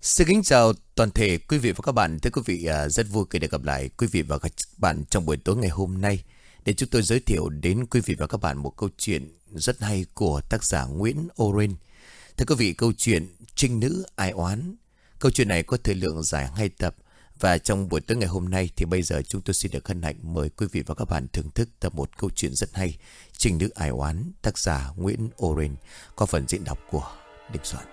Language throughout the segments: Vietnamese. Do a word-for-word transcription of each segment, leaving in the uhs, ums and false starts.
Xin kính chào toàn thể quý vị và các bạn. Thưa quý vị, à, rất vui khi được gặp lại quý vị và các bạn trong buổi tối ngày hôm nay để chúng tôi giới thiệu đến quý vị và các bạn một câu chuyện rất hay của tác giả Nguyễn Oren. Thưa quý vị, câu chuyện Trinh Nữ Ai Oán. Câu chuyện này có thời lượng dài hai tập, và trong buổi tối ngày hôm nay thì bây giờ chúng tôi xin được hân hạnh mời quý vị và các bạn thưởng thức tập một câu chuyện rất hay, Trinh Nữ Ai Oán, tác giả Nguyễn Oren, có phần diễn đọc của Đình Soạn.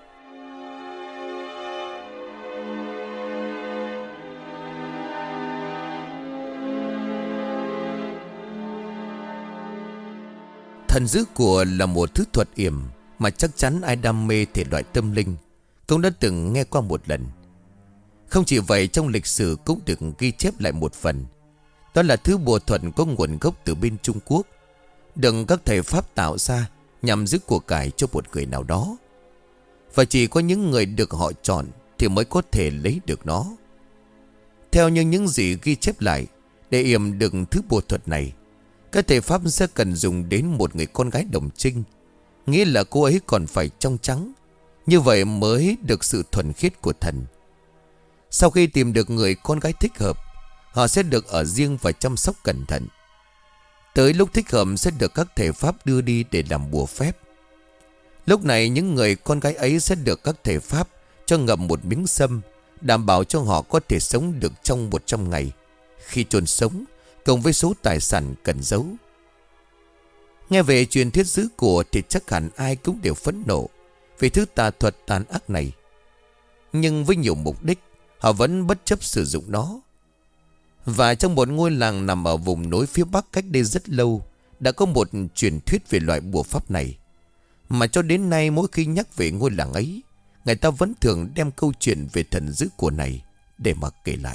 Thần giữ của là một thứ thuật yểm mà chắc chắn ai đam mê thể loại tâm linh cũng đã từng nghe qua một lần. Không chỉ vậy, trong lịch sử cũng được ghi chép lại một phần. Đó là thứ bùa thuật có nguồn gốc từ bên Trung Quốc, được các thầy Pháp tạo ra nhằm giữ của cải cho một người nào đó. Và chỉ có những người được họ chọn thì mới có thể lấy được nó. Theo như những gì ghi chép lại, để yểm được thứ bùa thuật này, các thầy Pháp sẽ cần dùng đến một người con gái đồng trinh, nghĩa là cô ấy còn phải trong trắng, như vậy mới được sự thuần khiết của thần. Sau khi tìm được người con gái thích hợp, họ sẽ được ở riêng và chăm sóc cẩn thận. Tới lúc thích hợp sẽ được các thầy Pháp đưa đi để làm bùa phép. Lúc này những người con gái ấy sẽ được các thầy Pháp cho ngậm một miếng sâm, đảm bảo cho họ có thể sống được trong một trăm ngày. Khi chôn sống, cùng với số tài sản cần giấu. Nghe về truyền thuyết giữ của thì chắc hẳn ai cũng đều phẫn nộ vì thứ tà thuật tàn ác này. Nhưng với nhiều mục đích, họ vẫn bất chấp sử dụng nó. Và trong một ngôi làng nằm ở vùng núi phía Bắc cách đây rất lâu, đã có một truyền thuyết về loại bùa pháp này, mà cho đến nay mỗi khi nhắc về ngôi làng ấy, người ta vẫn thường đem câu chuyện về thần giữ của này để mà kể lại.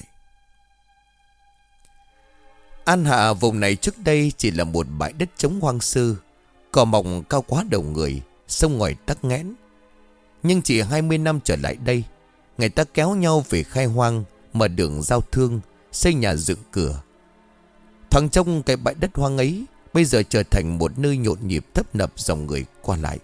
An Hạ vùng này trước đây chỉ là một bãi đất trống hoang sơ, cỏ mọc cao quá đầu người, sông ngòi tắc nghẽn. Nhưng chỉ hai mươi năm trở lại đây, người ta kéo nhau về khai hoang, mở đường giao thương, xây nhà dựng cửa. Thoáng trong cái bãi đất hoang ấy bây giờ trở thành một nơi nhộn nhịp tấp nập dòng người qua lại.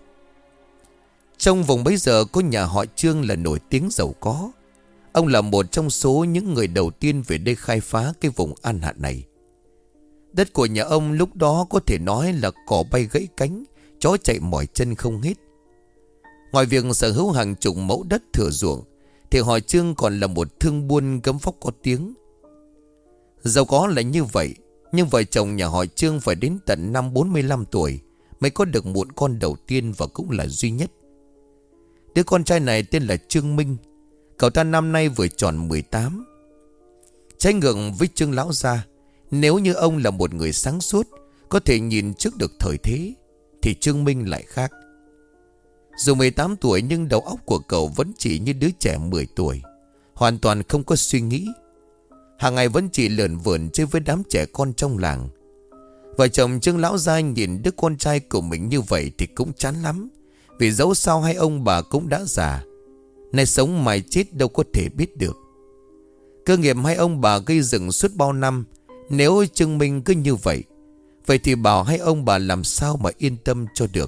Trong vùng bấy giờ có nhà họ Trương là nổi tiếng giàu có. Ông là một trong số những người đầu tiên về đây khai phá cái vùng An Hạ này. Đất của nhà ông lúc đó có thể nói là cỏ bay gãy cánh, chó chạy mỏi chân không hết. Ngoài việc sở hữu hàng chục mẫu đất thửa ruộng, thì họ Trương còn là một thương buôn gấm vóc có tiếng. Giàu có là như vậy, nhưng vợ chồng nhà họ Trương phải đến tận năm bốn mươi lăm tuổi mới có được một con đầu tiên và cũng là duy nhất. Đứa con trai này tên là Trương Minh. Cậu ta năm nay vừa tròn mười tám. Trái ngược với Trương lão gia, nếu như ông là một người sáng suốt, có thể nhìn trước được thời thế, thì Trương Minh lại khác. Dù mười tám tuổi nhưng đầu óc của cậu vẫn chỉ như đứa trẻ mười tuổi, hoàn toàn không có suy nghĩ. Hàng ngày vẫn chỉ lởn vởn chơi với đám trẻ con trong làng. Vợ chồng Trương lão gia nhìn đứa con trai của mình như vậy thì cũng chán lắm, vì dẫu sao hai ông bà cũng đã già, nay sống mai chết đâu có thể biết được. Cơ nghiệp hai ông bà gây dựng suốt bao năm, nếu Trương Minh cứ như vậy, vậy thì bảo hai ông bà làm sao mà yên tâm cho được.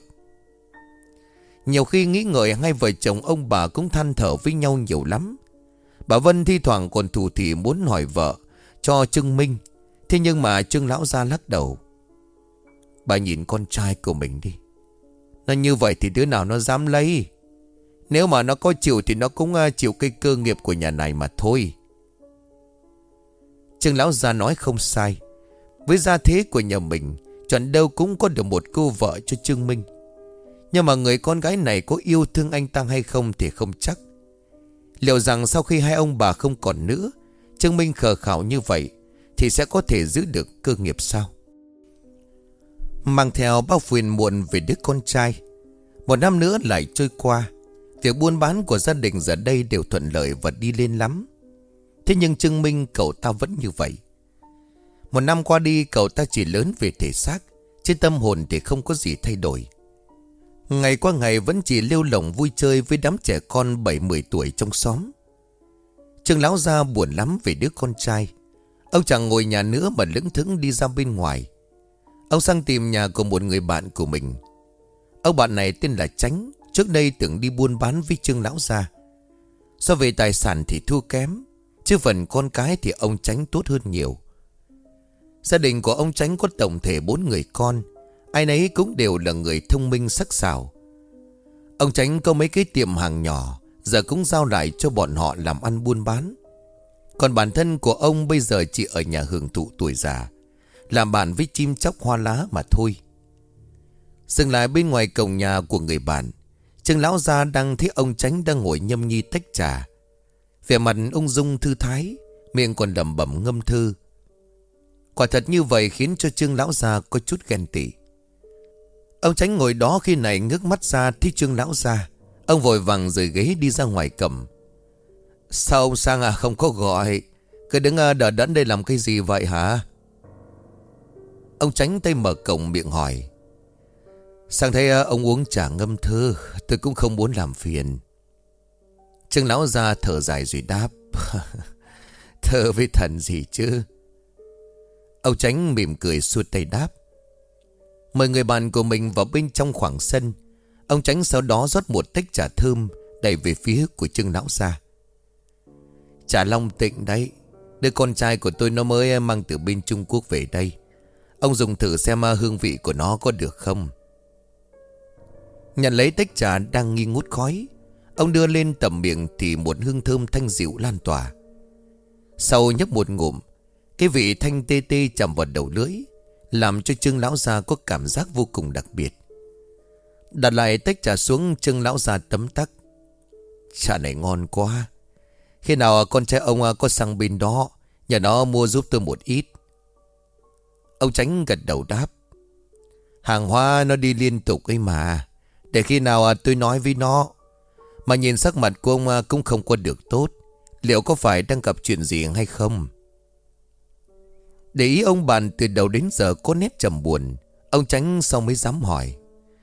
Nhiều khi nghĩ ngợi, hai vợ chồng ông bà cũng than thở với nhau nhiều lắm. Bà Vân thi thoảng còn thủ thỉ muốn hỏi vợ cho Trương Minh, thế nhưng mà Trương lão gia lắc đầu. Bà nhìn con trai của mình đi, nó như vậy thì đứa nào nó dám lấy. Nếu mà nó có chịu thì nó cũng chịu cái cơ nghiệp của nhà này mà thôi. Trương lão gia nói không sai. Với gia thế của nhà mình, chọn đâu cũng có được một cô vợ cho Trương Minh. Nhưng mà người con gái này có yêu thương anh ta hay không thì không chắc. Liệu rằng sau khi hai ông bà không còn nữa, Trương Minh khờ khảo như vậy thì sẽ có thể giữ được cơ nghiệp sao? Mang theo bao phiền muộn về đứa con trai, một năm nữa lại trôi qua. Việc buôn bán của gia đình giờ đây đều thuận lợi và đi lên lắm. Thế nhưng Trương Minh cậu ta vẫn như vậy. Một năm qua đi, cậu ta chỉ lớn về thể xác, chứ tâm hồn thì không có gì thay đổi. Ngày qua ngày vẫn chỉ lêu lổng vui chơi với đám trẻ con bảy mười tuổi trong xóm. Trương lão gia buồn lắm về đứa con trai. Ông chẳng ngồi nhà nữa mà lững thững đi ra bên ngoài. Ông sang tìm nhà của một người bạn của mình. Ông bạn này tên là Chánh, trước đây từng đi buôn bán với Trương lão gia. So về tài sản thì thua kém, chứ phần con cái thì ông Chánh tốt hơn nhiều. Gia đình của ông Chánh có tổng thể bốn người con. Ai nấy cũng đều là người thông minh sắc sảo. Ông Chánh có mấy cái tiệm hàng nhỏ, giờ cũng giao lại cho bọn họ làm ăn buôn bán. Còn bản thân của ông bây giờ chỉ ở nhà hưởng thụ tuổi già, làm bạn với chim chóc hoa lá mà thôi. Dừng lại bên ngoài cổng nhà của người bạn, Trương lão gia đang thấy ông Chánh đang ngồi nhâm nhi tách trà. Vẻ mặt ung dung thư thái, miệng còn lẩm bẩm ngâm thơ. Quả thật như vậy khiến cho Trương lão gia có chút ghen tị. Ông Chánh ngồi đó khi này ngước mắt ra thấy Trương lão gia. Ông vội vàng rời ghế đi ra ngoài cầm. Sao ông sang à, không có gọi? Cứ đứng đợi đẫn đây làm cái gì vậy hả? Ông Chánh tay mở cổng miệng hỏi. Sang thấy ông uống trà ngâm thơ, tôi cũng không muốn làm phiền. Trương lão gia thở dài rồi đáp. Thơ với thần gì chứ? Ông Chánh mỉm cười xua tay đáp. Mời người bạn của mình vào bên trong khoảng sân. Ông Chánh sau đó rót một tách trà thơm đẩy về phía của Trương lão gia. Trà Long Tịnh đấy, đứa con trai của tôi nó mới mang từ bên Trung Quốc về đây. Ông dùng thử xem hương vị của nó có được không. Nhận lấy tách trà đang nghi ngút khói, ông đưa lên tầm miệng thì một hương thơm thanh dịu lan tỏa. Sau nhấp một ngụm, cái vị thanh tê tê chạm vào đầu lưỡi, làm cho Trương lão gia có cảm giác vô cùng đặc biệt. Đặt lại tách trà xuống, Trương lão gia tấm tắc. Trà này ngon quá. Khi nào con trai ông có sang bên đó, nhờ nó mua giúp tôi một ít. Ông Chánh gật đầu đáp. Hàng hóa nó đi liên tục ấy mà. Để khi nào tôi nói với nó. Mà nhìn sắc mặt của ông cũng không có được tốt. Liệu có phải đang gặp chuyện gì hay không? Để ý ông bạn từ đầu đến giờ có nét trầm buồn. Ông Chánh sau mới dám hỏi.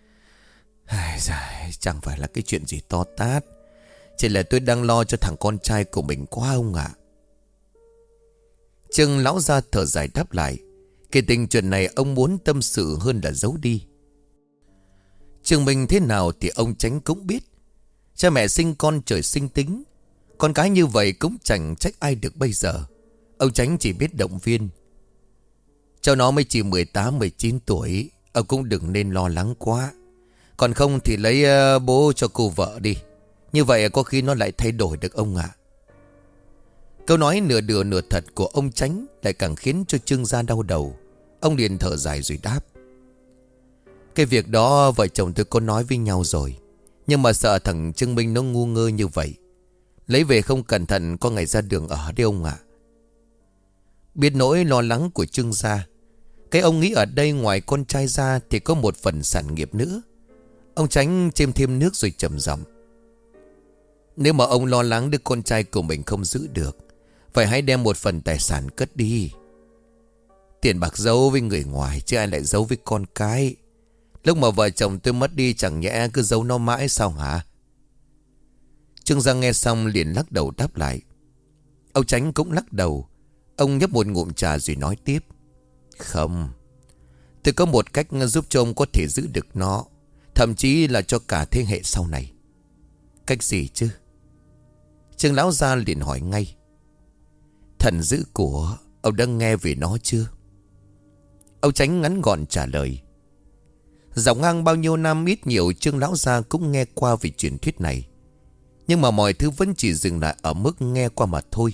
Chẳng phải là cái chuyện gì to tát, chỉ là tôi đang lo cho thằng con trai của mình quá ông ạ. Trương lão gia thở dài đáp lại. Cái tình chuyện này ông muốn tâm sự hơn là giấu đi. Trường mình thế nào thì ông Chánh cũng biết. Cha mẹ sinh con trời sinh tính. Con cái như vậy cũng chẳng trách ai được bây giờ. Ông Chánh chỉ biết động viên. Cháu nó mới chỉ mười tám mười chín tuổi, ông cũng đừng nên lo lắng quá. Còn không thì lấy uh, bố cho cô vợ đi. Như vậy có khi nó lại thay đổi được ông ạ. Câu nói nửa đùa nửa thật của ông Chánh lại càng khiến cho Trương gia đau đầu. Ông liền thở dài rồi đáp. Cái việc đó vợ chồng tôi có nói với nhau rồi. Nhưng mà sợ thằng Trương Minh nó ngu ngơ như vậy. Lấy về không cẩn thận có ngày ra đường ở đấy ông ạ. Biết nỗi lo lắng của Trương gia, cái ông nghĩ ở đây ngoài con trai ra thì có một phần sản nghiệp nữa. Ông Chánh chêm thêm nước rồi trầm giọng. Nếu mà ông lo lắng đứa con trai của mình không giữ được, vậy hãy đem một phần tài sản cất đi. Tiền bạc giấu với người ngoài chứ ai lại giấu với con cái. Lúc mà vợ chồng tôi mất đi chẳng nhẽ cứ giấu nó mãi sao hả? Trương Giang nghe xong liền lắc đầu đáp lại. Ông Chánh cũng lắc đầu. Ông nhấp một ngụm trà rồi nói tiếp. Không, tôi có một cách giúp cho ông có thể giữ được nó, thậm chí là cho cả thế hệ sau này. Cách gì chứ? Trương lão gia liền hỏi ngay. Thần giữ của, ông đã nghe về nó chưa? Ông Chánh ngắn gọn trả lời. Dọc ngang bao nhiêu năm ít nhiều Trương lão gia cũng nghe qua về truyền thuyết này. Nhưng mà mọi thứ vẫn chỉ dừng lại ở mức nghe qua mà thôi.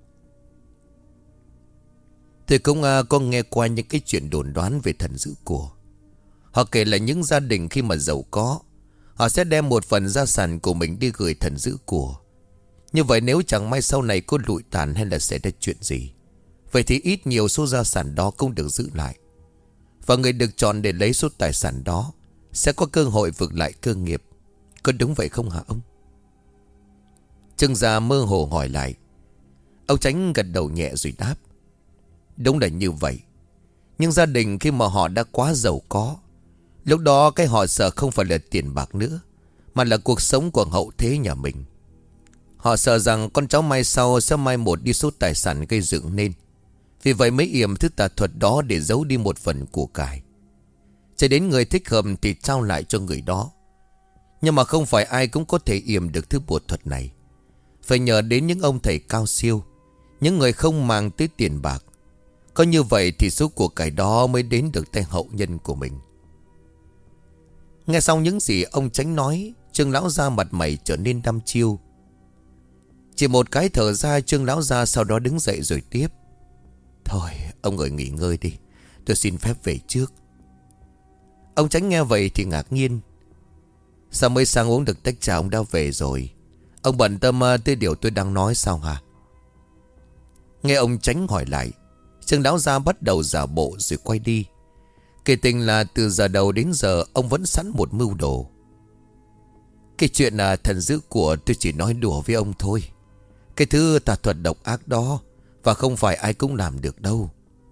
Tôi cũng uh, có nghe qua những cái chuyện đồn đoán về thần giữ của. Họ kể là những gia đình khi mà giàu có, họ sẽ đem một phần gia sản của mình đi gửi thần giữ của. Như vậy nếu chẳng may sau này có lụi tàn hay là xảy ra chuyện gì, vậy thì ít nhiều số gia sản đó cũng được giữ lại. Và người được chọn để lấy số tài sản đó sẽ có cơ hội vực lại cơ nghiệp. Có đúng vậy không hả ông? Trương gia mơ hồ hỏi lại. Ông Chánh gật đầu nhẹ rồi đáp. Đúng là như vậy. Nhưng gia đình khi mà họ đã quá giàu có, lúc đó cái họ sợ không phải là tiền bạc nữa, mà là cuộc sống của hậu thế nhà mình. Họ sợ rằng con cháu mai sau sẽ mai một đi số tài sản gây dựng nên. Vì vậy mới yểm thứ tà thuật đó để giấu đi một phần của cải. Chỉ đến người thích hợp thì trao lại cho người đó. Nhưng mà không phải ai cũng có thể yểm được thứ bùa thuật này. phải nhờ đến những ông thầy cao siêu, những người không mang tới tiền bạc. Có như vậy thì số của cải đó mới đến được tay hậu nhân của mình. Nghe xong những gì ông Chánh nói, Trương lão gia mặt mày trở nên đăm chiêu. Chỉ một cái thở ra, Trương lão gia sau đó đứng dậy rồi tiếp: Thôi ông ngồi nghỉ ngơi đi, tôi xin phép về trước. Ông Chánh nghe vậy thì ngạc nhiên. Sao mới sang uống được tách trà ông đã về rồi? Ông bận tâm tới điều tôi đang nói sao hả? Nghe ông Chánh hỏi lại, Trương lão gia bắt đầu giả bộ rồi quay đi. Kể tình là từ giờ đầu đến giờ ông vẫn sẵn một mưu đồ. Cái chuyện là thần dữ của tôi chỉ nói đùa với ông thôi. Cái thứ tà thuật độc ác đó, và không phải ai cũng làm được đâu.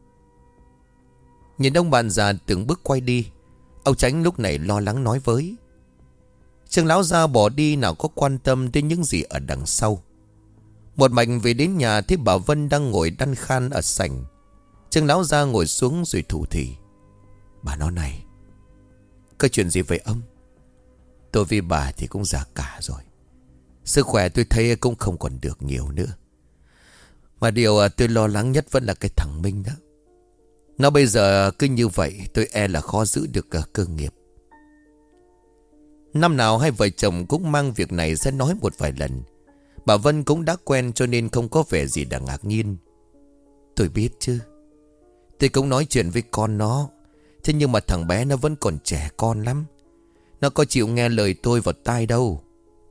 Nhìn ông bạn già từng bước quay đi, ông Chánh lúc này lo lắng nói với: Trương lão gia bỏ đi nào có quan tâm đến những gì ở đằng sau. Một mạch về đến nhà thấy bà Vân đang ngồi đăn khan ở sảnh. Trương lão gia ngồi xuống rồi thủ thỉ: Bà nói này, có chuyện gì vậy ông? Tôi với bà thì cũng già cả rồi, sức khỏe tôi thấy cũng không còn được nhiều nữa. Mà điều tôi lo lắng nhất vẫn là cái thằng Minh đó. Nó bây giờ cứ như vậy, tôi e là khó giữ được cơ nghiệp. Năm nào hai vợ chồng cũng mang việc này ra nói một vài lần. Bà Vân cũng đã quen cho nên không có vẻ gì đáng ngạc nhiên. Tôi biết chứ, tôi cũng nói chuyện với con nó. Thế nhưng mà thằng bé nó vẫn còn trẻ con lắm. Nó có chịu nghe lời tôi vào tai đâu.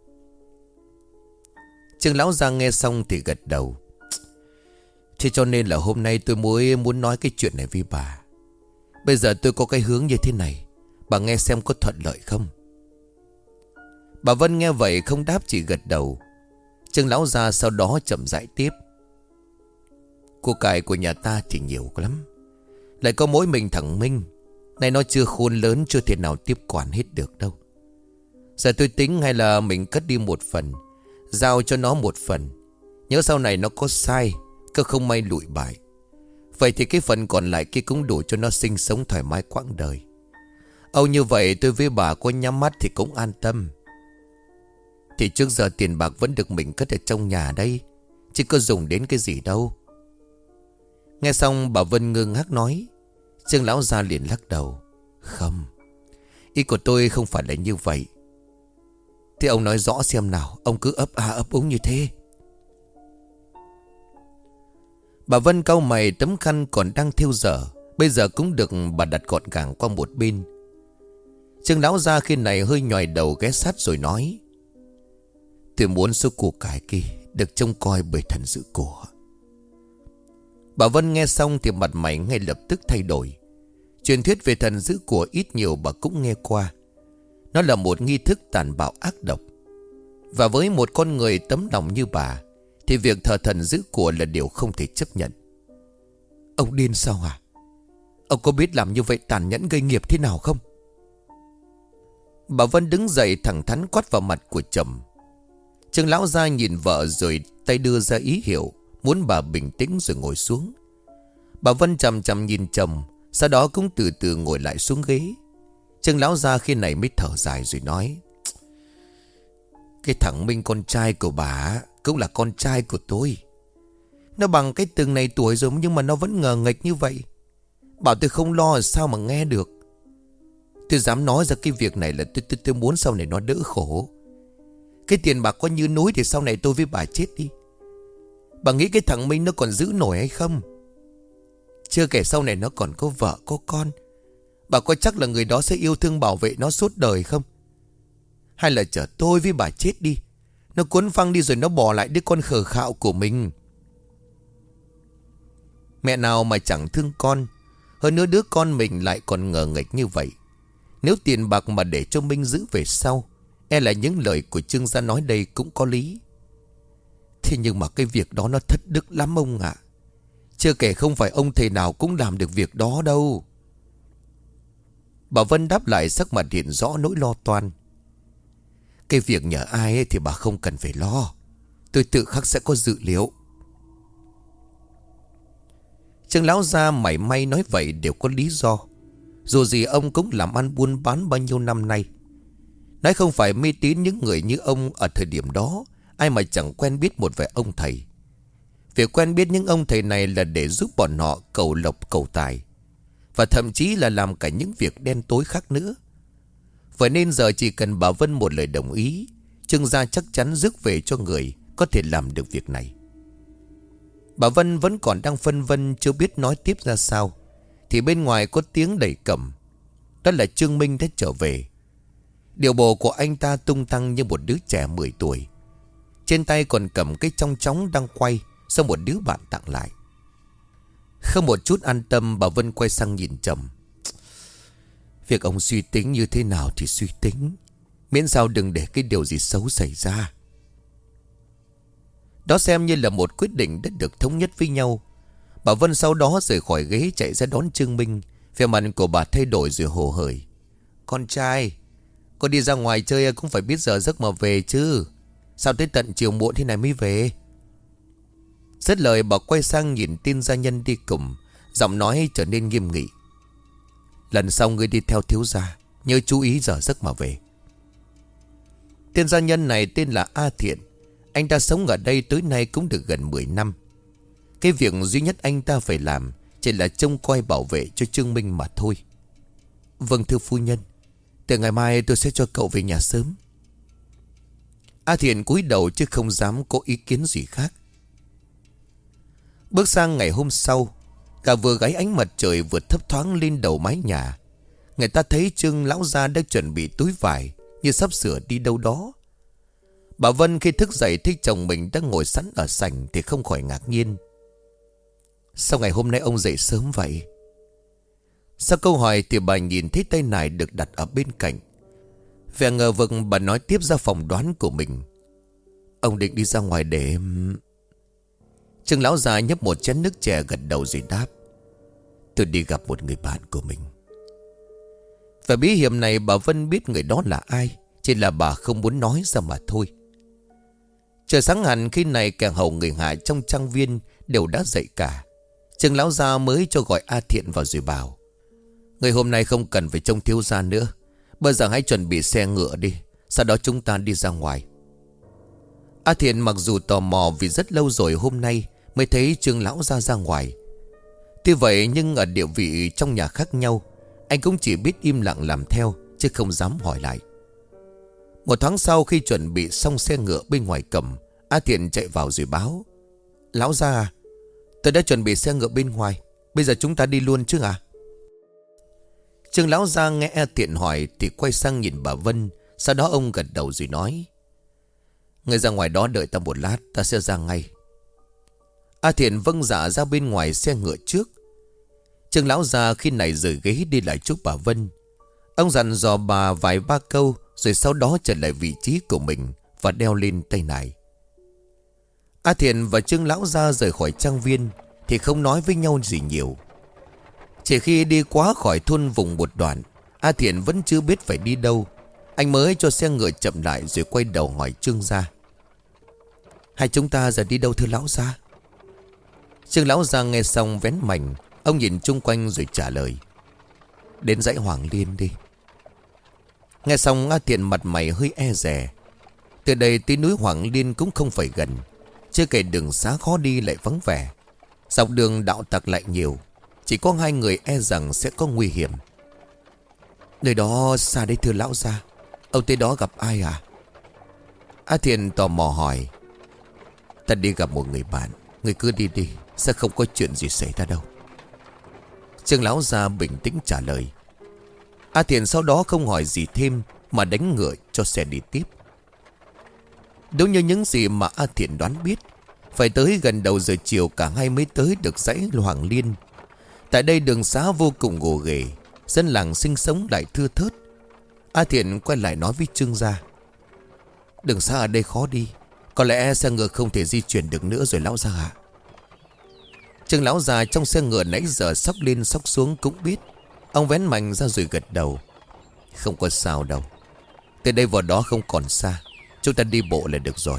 Trương lão gia nghe xong thì gật đầu. Thế cho nên là hôm nay tôi mới muốn nói cái chuyện này với bà. Bây giờ tôi có cái hướng như thế này, bà nghe xem có thuận lợi không? Bà Vân nghe vậy không đáp, chỉ gật đầu. Trương lão gia sau đó chậm rãi tiếp: Của cải của nhà ta thì nhiều lắm, lại có mỗi mình thằng Minh. Này nó chưa khôn lớn, chưa thể nào tiếp quản hết được đâu. Giờ tôi tính hay là mình cất đi một phần, giao cho nó một phần. Nhớ sau này nó có sai, cơ không may lụi bại, vậy thì cái phần còn lại kia cũng đủ cho nó sinh sống thoải mái quãng đời. Âu như vậy tôi với bà có nhắm mắt thì cũng an tâm. Thì trước giờ tiền bạc vẫn được mình cất ở trong nhà đây, chứ có dùng đến cái gì đâu. Nghe xong bà Vân ngơ ngác nói. Trương lão gia liền lắc đầu: Không, ý của tôi không phải là như vậy. Thế ông nói rõ xem nào, ông cứ ấp a ấp úng như thế. Bà Vân cau mày, tấm khăn còn đang thêu dở bây giờ cũng được bà đặt gọn gàng qua một bên. Trương lão gia khi này hơi nhòi đầu ghé sát rồi nói: Tôi muốn số của cải kia được trông coi bởi thần giữ của. Bà Vân nghe xong thì mặt mày ngay lập tức thay đổi. Truyền thuyết về thần giữ của ít nhiều bà cũng nghe qua. Nó là một nghi thức tàn bạo ác độc. Và với một con người tấm lòng như bà thì việc thờ thần giữ của là điều không thể chấp nhận. Ông điên sao hả? Ông có biết làm như vậy tàn nhẫn gây nghiệp thế nào không? Bà Vân đứng dậy thẳng thắn quát vào mặt của chồng. Trương lão gia nhìn vợ rồi tay đưa ra ý hiệu muốn bà bình tĩnh rồi ngồi xuống. Bà Vân chằm chằm nhìn chồng, sau đó cũng từ từ ngồi lại xuống ghế. Trương lão gia khi này mới thở dài rồi nói: Cái thằng Minh con trai của bà cũng là con trai của tôi. Nó bằng cái từng này tuổi rồi nhưng mà nó vẫn ngờ nghệch như vậy. Bảo tôi không lo sao mà nghe được. Tôi dám nói ra cái việc này là tôi, tôi, tôi muốn sau này nó đỡ khổ. Cái tiền bạc có như núi thì sau này tôi với bà chết đi. Bà nghĩ cái thằng Minh nó còn giữ nổi hay không? Chưa kể sau này nó còn có vợ có con. Bà có chắc là người đó sẽ yêu thương bảo vệ nó suốt đời không? Hay là chở tôi với bà chết đi, nó cuốn phăng đi rồi nó bỏ lại đứa con khờ khạo của mình. Mẹ nào mà chẳng thương con. Hơn nữa đứa con mình lại còn ngờ nghệch như vậy. Nếu tiền bạc mà để cho Minh giữ về sau, e là những lời của Trương gia nói đây cũng có lý. Thế nhưng mà cái việc đó nó thất đức lắm ông ạ. Chưa kể không phải ông thầy nào cũng làm được việc đó đâu. Bà Vân đáp lại sắc mặt hiện rõ nỗi lo toan. Cái việc nhờ ai ấy thì bà không cần phải lo. Tôi tự khắc sẽ có dự liệu. Trương lão gia mảy may nói vậy đều có lý do. Dù gì ông cũng làm ăn buôn bán bao nhiêu năm nay. Nói không phải mê tín những người như ông ở thời điểm đó, ai mà chẳng quen biết một vài ông thầy. Việc quen biết những ông thầy này là để giúp bọn họ cầu lộc cầu tài, và thậm chí là làm cả những việc đen tối khác nữa. Vậy nên giờ chỉ cần bà Vân một lời đồng ý, Trương gia chắc chắn rước về cho người có thể làm được việc này. Bà Vân vẫn còn đang phân vân chưa biết nói tiếp ra sao, thì bên ngoài có tiếng đẩy cầm. Đó là Trương Minh đã trở về. Điệu bộ của anh ta tung tăng như một đứa trẻ mười tuổi. Trên tay còn cầm cái chong chóng đang quay do một đứa bạn tặng lại. Không một chút an tâm, bà Vân quay sang nhìn chồng. Việc ông suy tính như thế nào thì suy tính, miễn sao đừng để cái điều gì xấu xảy ra. Đó xem như là một quyết định đã được thống nhất với nhau. Bà Vân sau đó rời khỏi ghế chạy ra đón Trương Minh. Vẻ mặt của bà thay đổi rồi hồ hởi. Con trai, con đi ra ngoài chơi cũng phải biết giờ giấc mà về chứ. Sao tới tận chiều muộn thế này mới về? Dứt lời bà quay sang nhìn tên gia nhân đi cùng, giọng nói trở nên nghiêm nghị. Lần sau ngươi đi theo thiếu gia, nhớ chú ý giờ giấc mà về. Tên gia nhân này tên là A Thiện. Anh ta sống ở đây tới nay cũng được gần mười năm. Cái việc duy nhất anh ta phải làm chỉ là trông coi bảo vệ cho Trương Minh mà thôi. Vâng thưa phu nhân, từ ngày mai tôi sẽ cho cậu về nhà sớm. A Thiện cúi đầu chứ không dám có ý kiến gì khác. Bước sang ngày hôm sau, cả vừa gáy ánh mặt trời vừa thấp thoáng lên đầu mái nhà. Người ta thấy Trương lão gia đã chuẩn bị túi vải, như sắp sửa đi đâu đó. Bà Vân khi thức dậy thấy chồng mình đang ngồi sẵn ở sảnh thì không khỏi ngạc nhiên. Sao ngày hôm nay ông dậy sớm vậy? Sau câu hỏi thì bà nhìn thấy tay nải được đặt ở bên cạnh. Vẻ ngờ vực bà nói tiếp ra phỏng đoán của mình. Ông định đi ra ngoài để... Trương lão già nhấp một chén nước chè gật đầu rồi đáp. Tôi đi gặp một người bạn của mình. Và bí hiểm này bà Vân biết người đó là ai, chỉ là bà không muốn nói ra mà thôi. Trời sáng hẳn khi này kẻ hầu người hạ trong trang viên đều đã dậy cả. Trương lão gia mới cho gọi A Thiện vào rồi bảo. Người hôm nay không cần phải trông thiếu gia nữa. Bây giờ hãy chuẩn bị xe ngựa đi, sau đó chúng ta đi ra ngoài. A Thiện mặc dù tò mò vì rất lâu rồi hôm nay mới thấy Trương lão gia ra ngoài. Tuy vậy nhưng ở địa vị trong nhà khác nhau, anh cũng chỉ biết im lặng làm theo chứ không dám hỏi lại. Một tháng sau khi chuẩn bị xong xe ngựa bên ngoài cầm, A Thiện chạy vào rồi báo. Lão gia à, tôi đã chuẩn bị xe ngựa bên ngoài, bây giờ chúng ta đi luôn chứ à? Trương lão gia nghe A Thiện hỏi thì quay sang nhìn bà Vân. Sau đó ông gật đầu rồi nói. Người ra ngoài đó đợi ta một lát, ta sẽ ra ngay. A Thiện vâng dạ ra bên ngoài xe ngựa trước. Trương lão gia khi này rời ghế đi lại chúc bà Vân. Ông dặn dò bà vài ba câu rồi sau đó trở lại vị trí của mình và đeo lên tay nải. A Thiện và Trương lão gia rời khỏi trang viên thì không nói với nhau gì nhiều. Chỉ khi đi quá khỏi thôn vùng một đoạn, A Thiện vẫn chưa biết phải đi đâu. Anh mới cho xe ngựa chậm lại rồi quay đầu hỏi Trương gia. Hai chúng ta giờ đi đâu thưa lão gia? Trương lão gia nghe xong vén mành. Ông nhìn chung quanh rồi trả lời. Đến dãy Hoàng Liên đi. Nghe xong A Thiện mặt mày hơi e dè. Từ đây tới núi Hoàng Liên cũng không phải gần. Chưa kể đường xá khó đi lại vắng vẻ. Dọc đường đạo tặc lại nhiều. Chỉ có hai người e rằng sẽ có nguy hiểm. Nơi đó xa đấy thưa lão gia. Ông tới đó gặp ai à? A Thiện tò mò hỏi. Ta đi gặp một người bạn. Người cứ đi đi, sẽ không có chuyện gì xảy ra đâu. Trương lão gia bình tĩnh trả lời. A Thiện sau đó không hỏi gì thêm mà đánh ngựa cho xe đi tiếp. Đúng như những gì mà A Thiện đoán biết, phải tới gần đầu giờ chiều cả hai mới tới được dãy Hoàng Liên. Tại đây đường xá vô cùng gồ ghề, dân làng sinh sống lại thưa thớt. A Thiện quay lại nói với Trương gia. Đường xá ở đây khó đi, có lẽ xe ngựa không thể di chuyển được nữa rồi lão gia ạ. Trương lão già trong xe ngựa nãy giờ sóc lên sóc xuống cũng biết. Ông vén mạnh ra rồi gật đầu. Không có sao đâu, từ đây vào đó không còn xa, chúng ta đi bộ là được rồi.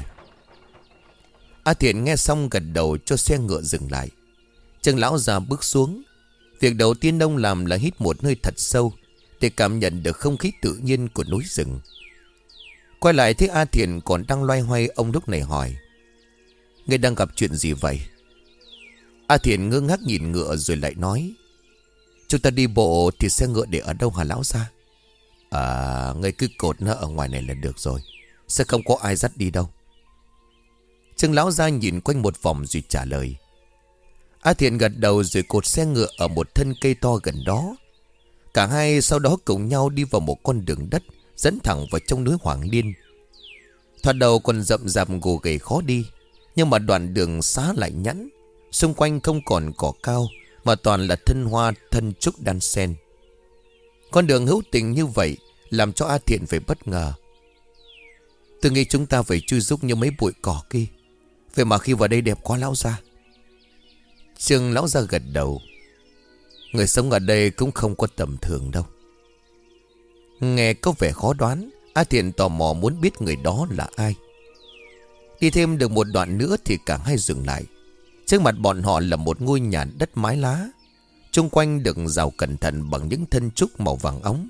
A Thiện nghe xong gật đầu cho xe ngựa dừng lại. Trương lão già bước xuống. Việc đầu tiên ông làm là hít một hơi thật sâu để cảm nhận được không khí tự nhiên của núi rừng. Quay lại thấy A Thiện còn đang loay hoay, ông lúc này hỏi: Ngươi đang gặp chuyện gì vậy? A Thiện ngơ ngác nhìn ngựa rồi lại nói: Chúng ta đi bộ thì xe ngựa để ở đâu hả lão gia? À, ngươi cứ cột nó ở ngoài này là được rồi, sẽ không có ai dắt đi đâu. Trương lão gia nhìn quanh một vòng rồi trả lời. A Thiện gật đầu rồi cột xe ngựa ở một thân cây to gần đó. Cả hai sau đó cùng nhau đi vào một con đường đất dẫn thẳng vào trong núi Hoàng Liên. Thoạt đầu còn rậm rạp gồ ghề khó đi, nhưng mà đoạn đường xá lại nhẵn. Xung quanh không còn cỏ cao, mà toàn là thân hoa thân trúc đan xen. Con đường hữu tình như vậy làm cho A Thiện phải bất ngờ. Tôi nghĩ chúng ta phải chui rúc như mấy bụi cỏ kia, vậy mà khi vào đây đẹp quá lão gia. Trương lão gia gật đầu. Người sống ở đây cũng không có tầm thường đâu. Nghe có vẻ khó đoán, A Thiện tò mò muốn biết người đó là ai. Đi thêm được một đoạn nữa thì cả hai dừng lại. Trước mặt bọn họ là một ngôi nhà đất mái lá, chung quanh được rào cẩn thận bằng những thân trúc màu vàng óng.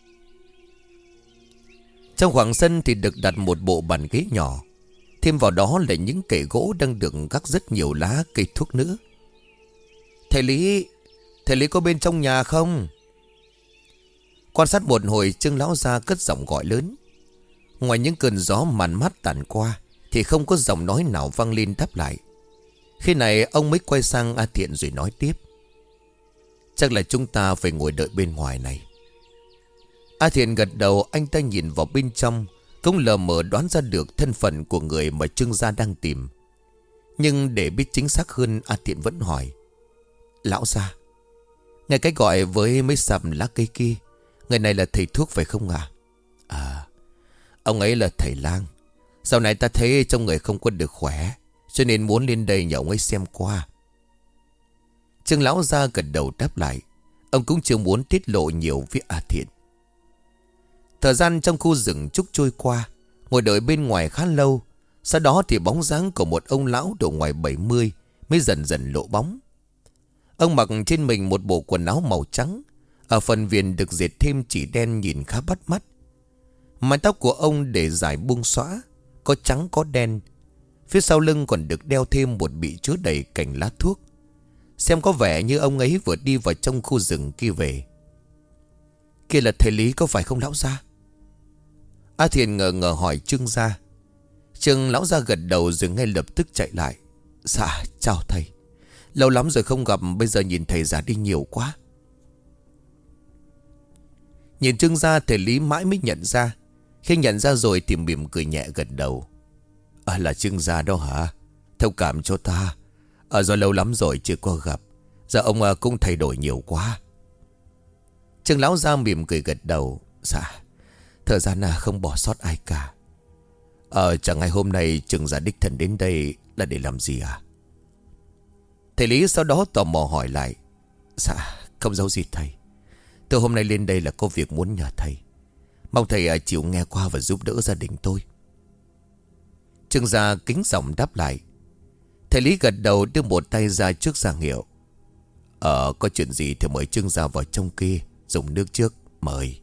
Trong khoảng sân thì được đặt một bộ bàn ghế nhỏ, thêm vào đó là những kệ gỗ đang được gác rất nhiều lá cây thuốc nữa. Thầy Lý, thầy Lý có bên trong nhà không? Quan sát một hồi, Trương lão gia cất giọng gọi lớn. Ngoài những cơn gió màn mát tàn qua thì không có giọng nói nào vang lên đáp lại. Khi này ông mới quay sang A Thiện rồi nói tiếp: Chắc là chúng ta phải ngồi đợi bên ngoài này. A Thiện gật đầu, anh ta nhìn vào bên trong, cũng lờ mờ đoán ra được thân phận của người mà Trương gia đang tìm. Nhưng để biết chính xác hơn, A Thiện vẫn hỏi: Lão gia, nghe cách gọi với mấy sầm lá cây kia, người này là thầy thuốc phải không ạ? À? à Ông ấy là thầy lang. Sau này ta thấy trong người không có được khỏe, cho nên muốn lên đây nhờ ông ấy xem qua. Trương lão gia gật đầu đáp lại. Ông cũng chưa muốn tiết lộ nhiều với A Thiện. Thời gian trong khu rừng trúc trôi qua, ngồi đợi bên ngoài khá lâu. Sau đó thì bóng dáng của một ông lão độ ngoài bảy mươi mới dần dần lộ bóng. Ông mặc trên mình một bộ quần áo màu trắng, ở phần viền được dệt thêm chỉ đen nhìn khá bắt mắt. Mái tóc của ông để dài buông xõa, có trắng có đen. Phía sau lưng còn được đeo thêm một bị chứa đầy cành lá thuốc. Xem có vẻ như ông ấy vừa đi vào trong khu rừng kia về. Kia là thầy Lý có phải không lão gia? A Thiện ngờ ngờ hỏi Trương gia. Trương lão gia gật đầu rồi ngay lập tức chạy lại. Dạ chào thầy, lâu lắm rồi không gặp, bây giờ nhìn thầy già đi nhiều quá. Nhìn Trương gia, thầy Lý mãi mới nhận ra. Khi nhận ra rồi thì mỉm cười nhẹ gật đầu. À, là Trương gia đó hả? Thông cảm cho ta. À, do lâu lắm rồi chưa có gặp, giờ ông à, cũng thay đổi nhiều quá. Trương lão gia mỉm cười gật đầu. Dạ, thời gian à, không bỏ sót ai cả. Ờ, chẳng ngày hôm nay Trương gia đích thân đến đây là để làm gì à? Thầy Lý sau đó tò mò hỏi lại. Dạ, không giấu gì thầy. Từ hôm nay lên đây là có việc muốn nhờ thầy. Mong thầy à, chịu nghe qua và giúp đỡ gia đình tôi. Trương gia kính giọng đáp lại. Thầy Lý gật đầu đưa một tay ra trước ra hiệu. Ờ, có chuyện gì thì mời Trương gia vào trong kia dùng nước trước, mời.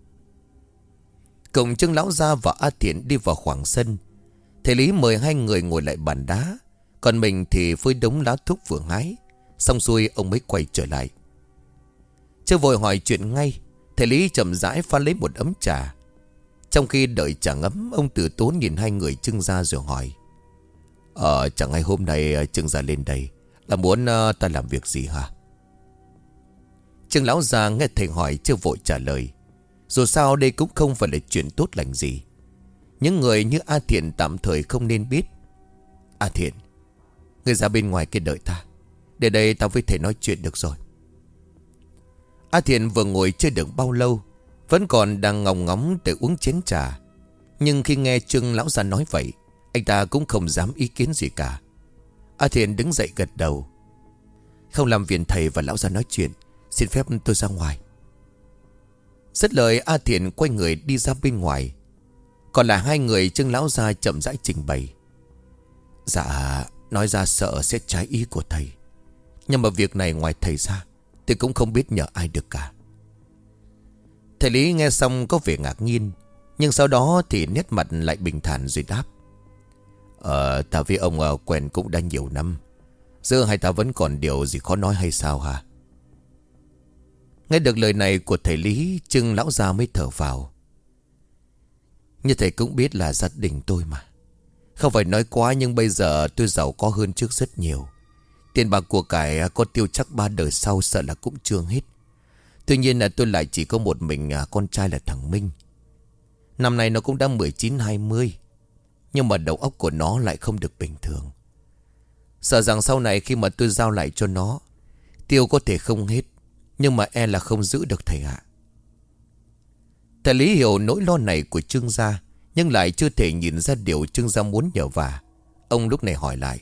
Cùng Trương lão gia và A Thiện đi vào khoảng sân. Thầy Lý mời hai người ngồi lại bàn đá, còn mình thì phơi đống lá thuốc vừa hái. Xong xuôi ông mới quay trở lại. Chưa vội hỏi chuyện ngay, thầy Lý chậm rãi pha lấy một ấm trà. Trong khi đợi trà ngấm, ông từ tốn nhìn hai người Trương gia rồi hỏi. Ờ, chẳng ngày hôm nay Trương gia lên đây là muốn uh, ta làm việc gì hả? Trương lão gia nghe thầy hỏi chưa vội trả lời. Dù sao đây cũng không phải là chuyện tốt lành gì. Những người như A Thiện tạm thời không nên biết. A Thiện, người ra bên ngoài kia đợi ta. Để đây tao với thầy nói chuyện được rồi. A Thiện vừa ngồi chưa được bao lâu, vẫn còn đang ngóng ngóng để uống chén trà. Nhưng khi nghe Trương lão gia nói vậy, anh ta cũng không dám ý kiến gì cả. A Thiện đứng dậy gật đầu. Không làm phiền thầy và lão gia nói chuyện, xin phép tôi ra ngoài. Dứt lời, A Thiện quay người đi ra bên ngoài. Còn là hai người Trương lão gia chậm rãi trình bày. Dạ, nói ra sợ sẽ trái ý của thầy, nhưng mà việc này ngoài thầy ra thì cũng không biết nhờ ai được cả. Thầy Lý nghe xong có vẻ ngạc nhiên. Nhưng sau đó thì nét mặt lại bình thản rồi đáp: Ờ ta với ông uh, quen cũng đã nhiều năm. Giữa hai ta vẫn còn điều gì khó nói hay sao hả? Nghe được lời này của thầy Lý, Trưng lão già mới thở phào. Như thầy cũng biết là gia đình tôi mà. Không phải nói quá, nhưng bây giờ tôi giàu có hơn trước rất nhiều. Tiền bạc của cải có tiêu chắc ba đời sau sợ là cũng chưa hết. Tuy nhiên là tôi lại chỉ có một mình con trai là thằng Minh. Năm nay nó cũng đã mười chín hai mươi. Nhưng mà đầu óc của nó lại không được bình thường. Sợ rằng sau này khi mà tôi giao lại cho nó, tiêu có thể không hết, nhưng mà e là không giữ được thầy ạ. Thầy Lý hiểu nỗi lo này của Trương gia, nhưng lại chưa thể nhìn ra điều Trương gia muốn nhờ vả. Ông lúc này hỏi lại: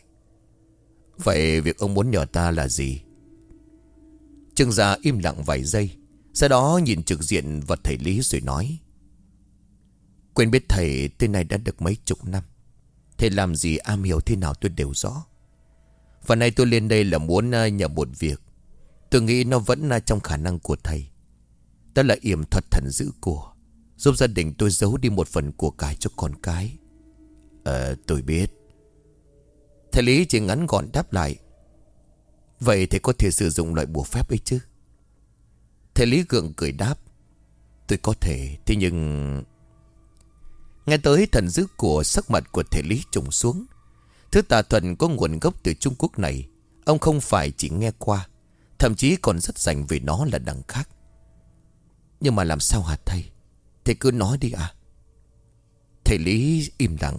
Vậy việc ông muốn nhờ ta là gì? Trương gia im lặng vài giây, sau đó nhìn trực diện vào thầy Lý rồi nói: Quên biết thầy tên này đã được mấy chục năm. Thầy làm gì am hiểu thế nào tôi đều rõ. Và nay tôi lên đây là muốn nhờ một việc. Tôi nghĩ nó vẫn trong khả năng của thầy. Đó là yểm thuật thần giữ của, giúp gia đình tôi giấu đi một phần của cải cho con cái. Ờ tôi biết. Thầy Lý chỉ ngắn gọn đáp lại: Vậy thầy có thể sử dụng loại bùa phép ấy chứ? Thầy Lý gượng cười đáp: Tôi có thể, thế nhưng... Nghe tới thần giữ của, sắc mặt của thầy Lý trùng xuống. Thứ tà thuật có nguồn gốc từ Trung Quốc này, ông không phải chỉ nghe qua, thậm chí còn rất rành về nó là đằng khác. Nhưng mà làm sao hả thầy? Thầy cứ nói đi à? Thầy Lý im lặng.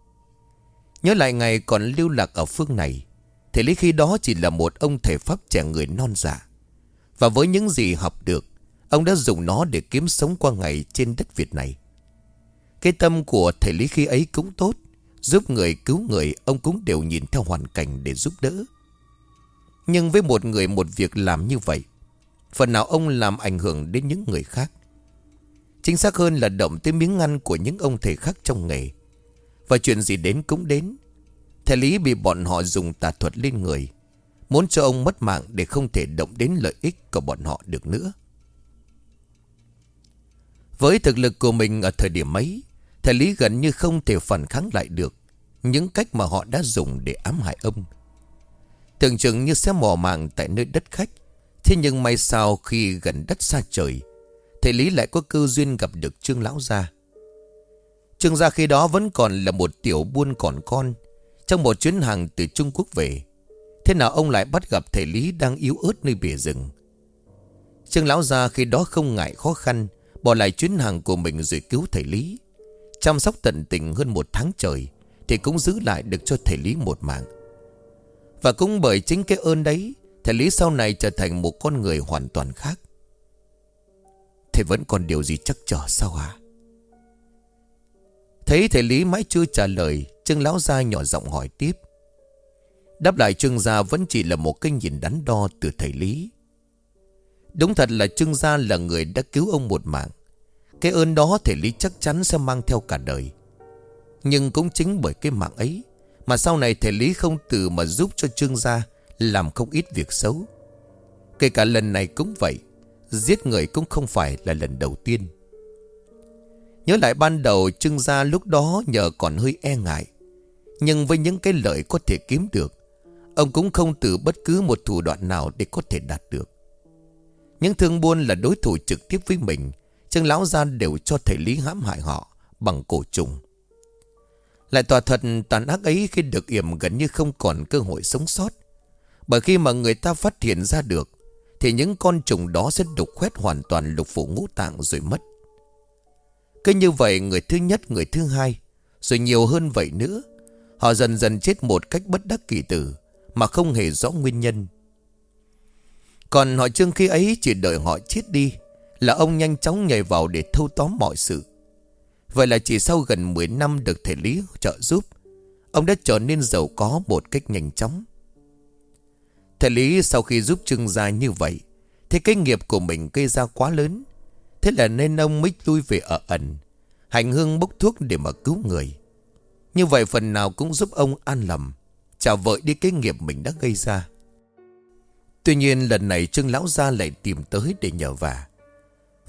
Nhớ lại ngày còn lưu lạc ở phương này, thầy Lý khi đó chỉ là một ông thầy pháp trẻ người non dạ. Và với những gì học được, ông đã dùng nó để kiếm sống qua ngày trên đất Việt này. Cái tâm của thầy Lý khi ấy cũng tốt, giúp người cứu người, ông cũng đều nhìn theo hoàn cảnh để giúp đỡ. Nhưng với một người một việc làm như vậy, phần nào ông làm ảnh hưởng đến những người khác. Chính xác hơn là động tới miếng ăn của những ông thầy khác trong nghề. Và chuyện gì đến cũng đến. Thầy Lý bị bọn họ dùng tà thuật lên người, muốn cho ông mất mạng để không thể động đến lợi ích của bọn họ được nữa. Với thực lực của mình ở thời điểm ấy, thầy Lý gần như không thể phản kháng lại được những cách mà họ đã dùng để ám hại ông. Tưởng chừng như sẽ mò màng tại nơi đất khách. Thế nhưng may sao khi gần đất xa trời, thầy Lý lại có cơ duyên gặp được Trương lão gia. Trương gia khi đó vẫn còn là một tiểu buôn còn con, trong một chuyến hàng từ Trung Quốc về. Thế nào ông lại bắt gặp thầy Lý đang yếu ớt nơi bìa rừng. Trương lão gia khi đó không ngại khó khăn, bỏ lại chuyến hàng của mình rồi cứu thầy Lý. Chăm sóc tận tình hơn một tháng trời, thì cũng giữ lại được cho thầy Lý một mạng. Và cũng bởi chính cái ơn đấy, thầy Lý sau này trở thành một con người hoàn toàn khác. Thầy vẫn còn điều gì trắc trở sao hả? Thấy thầy Lý mãi chưa trả lời, Trương lão gia nhỏ giọng hỏi tiếp. Đáp lại Trương gia vẫn chỉ là một cái nhìn đắn đo từ thầy Lý. Đúng thật là Trương gia là người đã cứu ông một mạng. Cái ơn đó thầy Lý chắc chắn sẽ mang theo cả đời. Nhưng cũng chính bởi cái mạng ấy mà sau này thầy Lý không từ mà giúp cho Trương gia làm không ít việc xấu. Kể cả lần này cũng vậy, giết người cũng không phải là lần đầu tiên. Nhớ lại ban đầu Trương gia lúc đó nhờ còn hơi e ngại, nhưng với những cái lợi có thể kiếm được, ông cũng không từ bất cứ một thủ đoạn nào để có thể đạt được. Những thương buôn là đối thủ trực tiếp với mình, Trương lão gia đều cho thầy Lý hãm hại họ bằng cổ trùng. Lại tòa thuật tàn ác ấy khi được yểm gần như không còn cơ hội sống sót. Bởi khi mà người ta phát hiện ra được, thì những con trùng đó sẽ đục khoét hoàn toàn lục phủ ngũ tạng rồi mất. Cứ như vậy người thứ nhất, người thứ hai, rồi nhiều hơn vậy nữa, họ dần dần chết một cách bất đắc kỳ tử, mà không hề rõ nguyên nhân. Còn họ Trương khi ấy chỉ đợi họ chết đi là ông nhanh chóng nhảy vào để thâu tóm mọi sự. Vậy là chỉ sau gần mười năm được thầy Lý trợ giúp, ông đã trở nên giàu có một cách nhanh chóng. Thầy Lý sau khi giúp Trương gia như vậy, thì cái nghiệp của mình gây ra quá lớn. Thế là nên ông mới lui về ở ẩn, hành hương bốc thuốc để mà cứu người. Như vậy phần nào cũng giúp ông an lòng, trả vợi đi cái nghiệp mình đã gây ra. Tuy nhiên lần này Trương lão gia lại tìm tới để nhờ vả.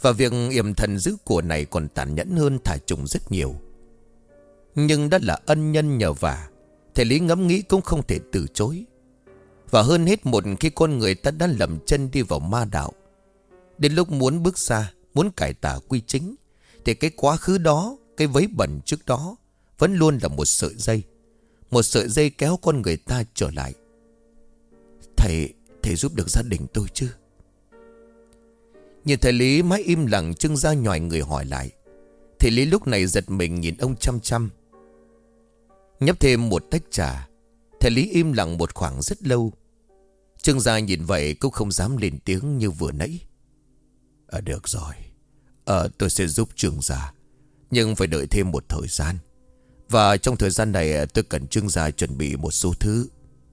Và việc yểm thần giữ của này còn tàn nhẫn hơn thả trùng rất nhiều. Nhưng đã là ân nhân nhờ vả, thầy Lý ngẫm nghĩ cũng không thể từ chối. Và hơn hết, một khi con người ta đã lầm chân đi vào ma đạo, đến lúc muốn bước ra, muốn cải tà quy chính, thì cái quá khứ đó, cái vấy bẩn trước đó vẫn luôn là một sợi dây. Một sợi dây kéo con người ta trở lại. Thầy, thầy giúp được gia đình tôi chứ? Nhìn thầy Lý mãi im lặng, Trương Gia nhòi người hỏi lại. Thầy Lý lúc này giật mình nhìn ông chăm chăm. Nhấp thêm một tách trà. Thầy Lý im lặng một khoảng rất lâu. Trương Gia nhìn vậy cũng không dám lên tiếng như vừa nãy. À, được rồi. Ờ, tôi sẽ giúp Trương Gia, nhưng phải đợi thêm một thời gian. Và trong thời gian này tôi cần Trương Gia chuẩn bị một số thứ.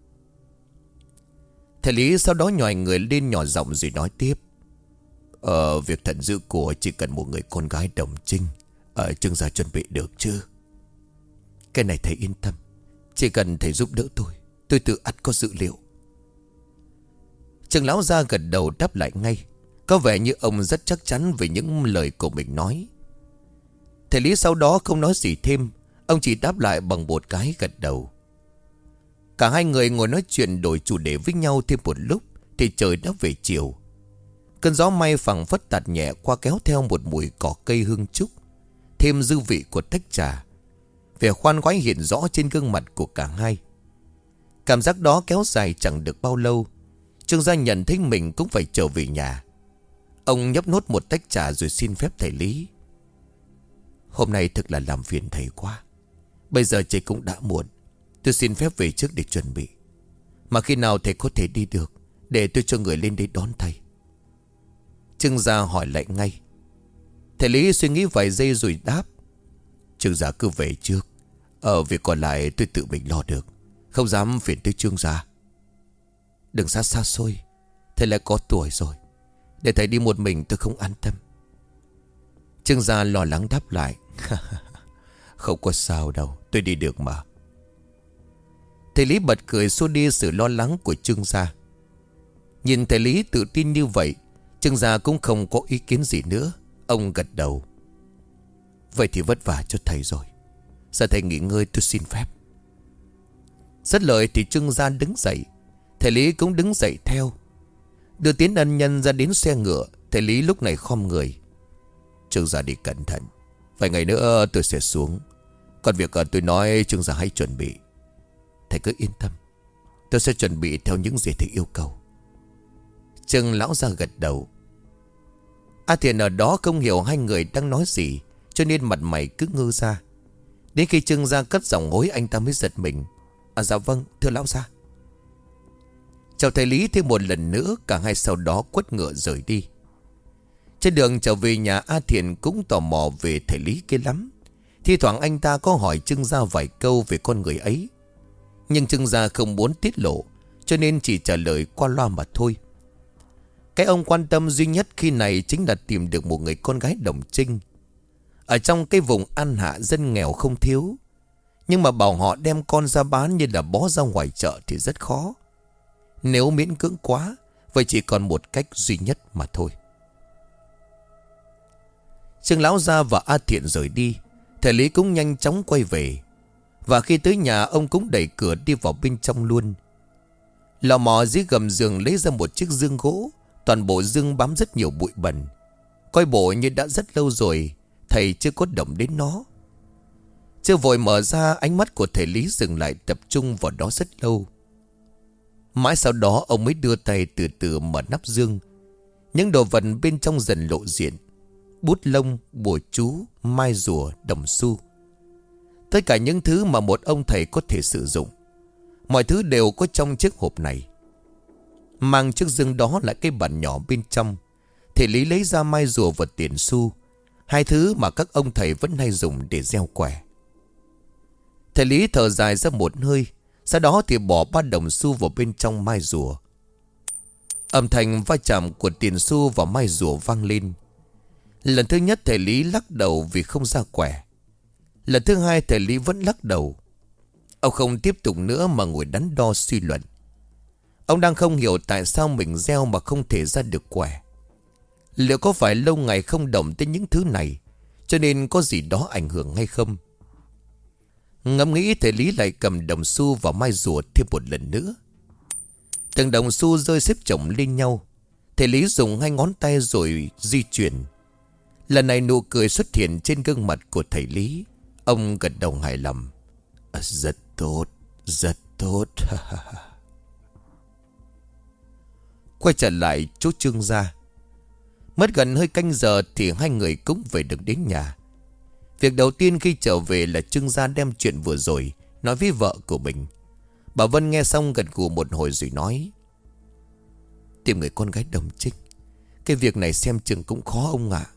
Thầy Lý sau đó nhòi người lên nhỏ giọng rồi nói tiếp. Ờ, việc thần giữ của chỉ cần một người con gái đồng trinh. Ờ, Trương Gia chuẩn bị được chứ? Cái này thầy yên tâm. Chỉ cần thầy giúp đỡ tôi, tôi tự ắt có dự liệu. Trương lão gia gật đầu đáp lại ngay. Có vẻ như ông rất chắc chắn về những lời của mình nói. Thầy Lý sau đó không nói gì thêm. Ông chỉ đáp lại bằng một cái gật đầu. Cả hai người ngồi nói chuyện đổi chủ đề với nhau thêm một lúc thì trời đã về chiều. Cơn gió may phẳng phất tạt nhẹ qua, kéo theo một mùi cỏ cây hương trúc, thêm dư vị của tách trà. Vẻ khoan khoái hiện rõ trên gương mặt của cả hai. Cảm giác đó kéo dài chẳng được bao lâu, Trương Gia nhận thấy mình cũng phải trở về nhà. Ông nhấp nốt một tách trà rồi xin phép thầy Lý. Hôm nay thực là làm phiền thầy quá. Bây giờ trời cũng đã muộn, tôi xin phép về trước để chuẩn bị. Mà khi nào thầy có thể đi được, để tôi cho người lên đây đón thầy. Trương Gia hỏi lại ngay. Thầy Lý suy nghĩ vài giây rồi đáp. Trương Gia cứ về trước. Ở việc còn lại tôi tự mình lo được, không dám phiền tới Trương Gia. Đừng xa xa xôi, thầy lại có tuổi rồi, để thầy đi một mình tôi không an tâm. Trương Gia lo lắng đáp lại. Không có sao đâu, tôi đi được mà. Thầy Lý bật cười xua đi sự lo lắng của Trương Gia. Nhìn thầy Lý tự tin như vậy, Trương Gia cũng không có ý kiến gì nữa. Ông gật đầu. Vậy thì vất vả cho thầy rồi. Giờ thầy nghỉ ngơi, tôi xin phép. Dứt lời thì Trương Gia đứng dậy. Thầy Lý cũng đứng dậy theo. Đưa tiến ân nhân ra đến xe ngựa. Thầy Lý lúc này khom người. Trương Gia đi cẩn thận, vài ngày nữa tôi sẽ xuống. Còn việc tôi nói Trương Gia hãy chuẩn bị. Thầy cứ yên tâm, tôi sẽ chuẩn bị theo những gì thầy yêu cầu. Trương lão gia gật đầu. A Thiện ở đó không hiểu hai người đang nói gì, cho nên mặt mày cứ ngơ ra. Đến khi Trương Gia cất giọng hối, anh ta mới giật mình. À dạ vâng, thưa lão gia. Chào thầy Lý thêm một lần nữa. Cả hai sau đó quất ngựa rời đi. Trên đường trở về nhà, A Thiện cũng tò mò về thầy Lý kia lắm. Thi thoảng anh ta có hỏi Trương Gia vài câu về con người ấy, nhưng Trương Gia không muốn tiết lộ, cho nên chỉ trả lời qua loa mà thôi. Cái ông quan tâm duy nhất khi này chính là tìm được một người con gái đồng trinh. Ở trong cái vùng An Hạ dân nghèo không thiếu, nhưng mà bảo họ đem con ra bán như là bó ra ngoài chợ thì rất khó. Nếu miễn cưỡng quá, vậy chỉ còn một cách duy nhất mà thôi. Trương lão gia và A Thiện rời đi. Thầy Lý cũng nhanh chóng quay về. Và khi tới nhà, ông cũng đẩy cửa đi vào bên trong luôn. Lò mò dưới gầm giường lấy ra một chiếc dương gỗ. Toàn bộ dương bám rất nhiều bụi bẩn. Coi bộ như đã rất lâu rồi thầy chưa có động đến nó. Chưa vội mở ra, ánh mắt của thầy Lý dừng lại tập trung vào đó rất lâu. Mãi sau đó ông mới đưa tay từ từ mở nắp dương. Những đồ vật bên trong dần lộ diện. Bút lông, bùa chú, mai rùa, đồng xu. Tất cả những thứ mà một ông thầy có thể sử dụng, mọi thứ đều có trong chiếc hộp này. Mang chiếc dương đó là cái bàn nhỏ bên trong. Thầy Lý lấy ra mai rùa và tiền xu, hai thứ mà các ông thầy vẫn hay dùng để gieo quẻ. Thầy Lý thở dài ra một hơi. Sau đó thì bỏ ba đồng xu vào bên trong mai rùa. Âm thanh va chạm của tiền xu và mai rùa vang lên. Lần thứ nhất thầy Lý lắc đầu vì không ra quẻ. Lần thứ hai thầy Lý vẫn lắc đầu. Ông không tiếp tục nữa mà ngồi đắn đo suy luận. Ông đang không hiểu tại sao mình gieo mà không thể ra được quẻ. Liệu có phải lâu ngày không động tới những thứ này, cho nên có gì đó ảnh hưởng hay không? Ngẫm nghĩ, thầy Lý lại cầm đồng xu và mai rùa thêm một lần nữa. Từng đồng xu rơi xếp chồng lên nhau. Thầy Lý dùng hai ngón tay rồi di chuyển. Lần này nụ cười xuất hiện trên gương mặt của thầy Lý. Ông gật đầu hài lòng. À, rất tốt, rất tốt. Quay trở lại chỗ Trương gia. Mất gần hơi canh giờ thì hai người cũng về được đến nhà. Việc đầu tiên khi trở về là Trương gia đem chuyện vừa rồi nói với vợ của mình. Bà Vân nghe xong gật gù một hồi rồi nói: Tìm người con gái đồng trinh, cái việc này xem chừng cũng khó ông ạ.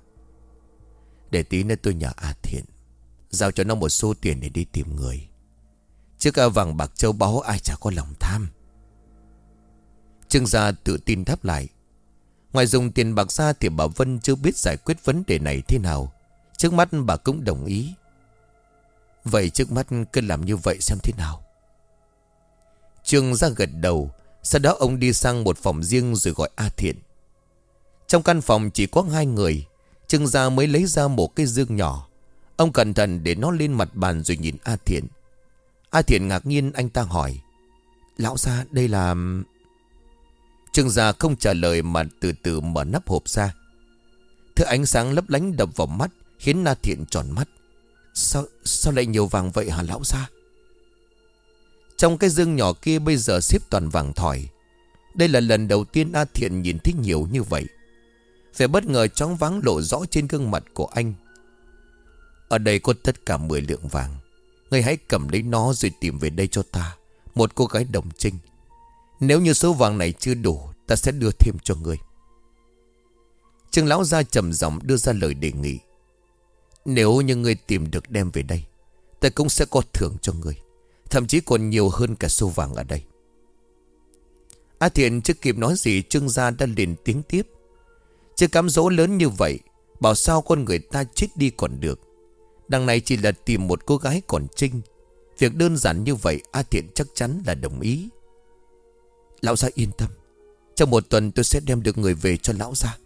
Để tí nữa tôi nhờ A Thiện giao cho nó một số tiền để đi tìm người. Chứ cả vàng bạc châu báu ai chả có lòng tham. Trương gia tự tin đáp lại: Ngoài dùng tiền bạc ra thì bà Vân chưa biết giải quyết vấn đề này thế nào. Trước mắt bà cũng đồng ý. Vậy trước mắt cứ làm như vậy xem thế nào. Trương gia gật đầu. Sau đó ông đi sang một phòng riêng rồi gọi A Thiện. Trong căn phòng chỉ có hai người. Trương gia mới lấy ra một cái dương nhỏ. Ông cẩn thận để nó lên mặt bàn rồi nhìn A Thiện. A Thiện ngạc nhiên, anh ta hỏi: Lão gia, đây là... Trương gia không trả lời mà từ từ mở nắp hộp ra. Thứ ánh sáng lấp lánh đập vào mắt khiến A Thiện tròn mắt. Sao, sao lại nhiều vàng vậy hả lão gia? Trong cái dương nhỏ kia bây giờ xếp toàn vàng thỏi. Đây là lần đầu tiên A Thiện nhìn thấy nhiều như vậy. Vẻ bất ngờ chóng váng lộ rõ trên gương mặt của anh. Ở đây có tất cả mười lượng vàng. Ngươi hãy cầm lấy nó rồi tìm về đây cho ta một cô gái đồng trinh. Nếu như số vàng này chưa đủ, ta sẽ đưa thêm cho ngươi. Trương lão gia trầm giọng đưa ra lời đề nghị: Nếu như ngươi tìm được đem về đây, ta cũng sẽ có thưởng cho ngươi, thậm chí còn nhiều hơn cả số vàng ở đây. A Thiện chưa kịp nói gì, Trương gia đã liền tiếng tiếp: Chứ cám dỗ lớn như vậy, bảo sao con người ta chết đi còn được. Đằng này chỉ là tìm một cô gái còn trinh. Việc đơn giản như vậy A Thiện chắc chắn là đồng ý. Lão gia yên tâm, trong một tuần tôi sẽ đem được người về cho lão gia.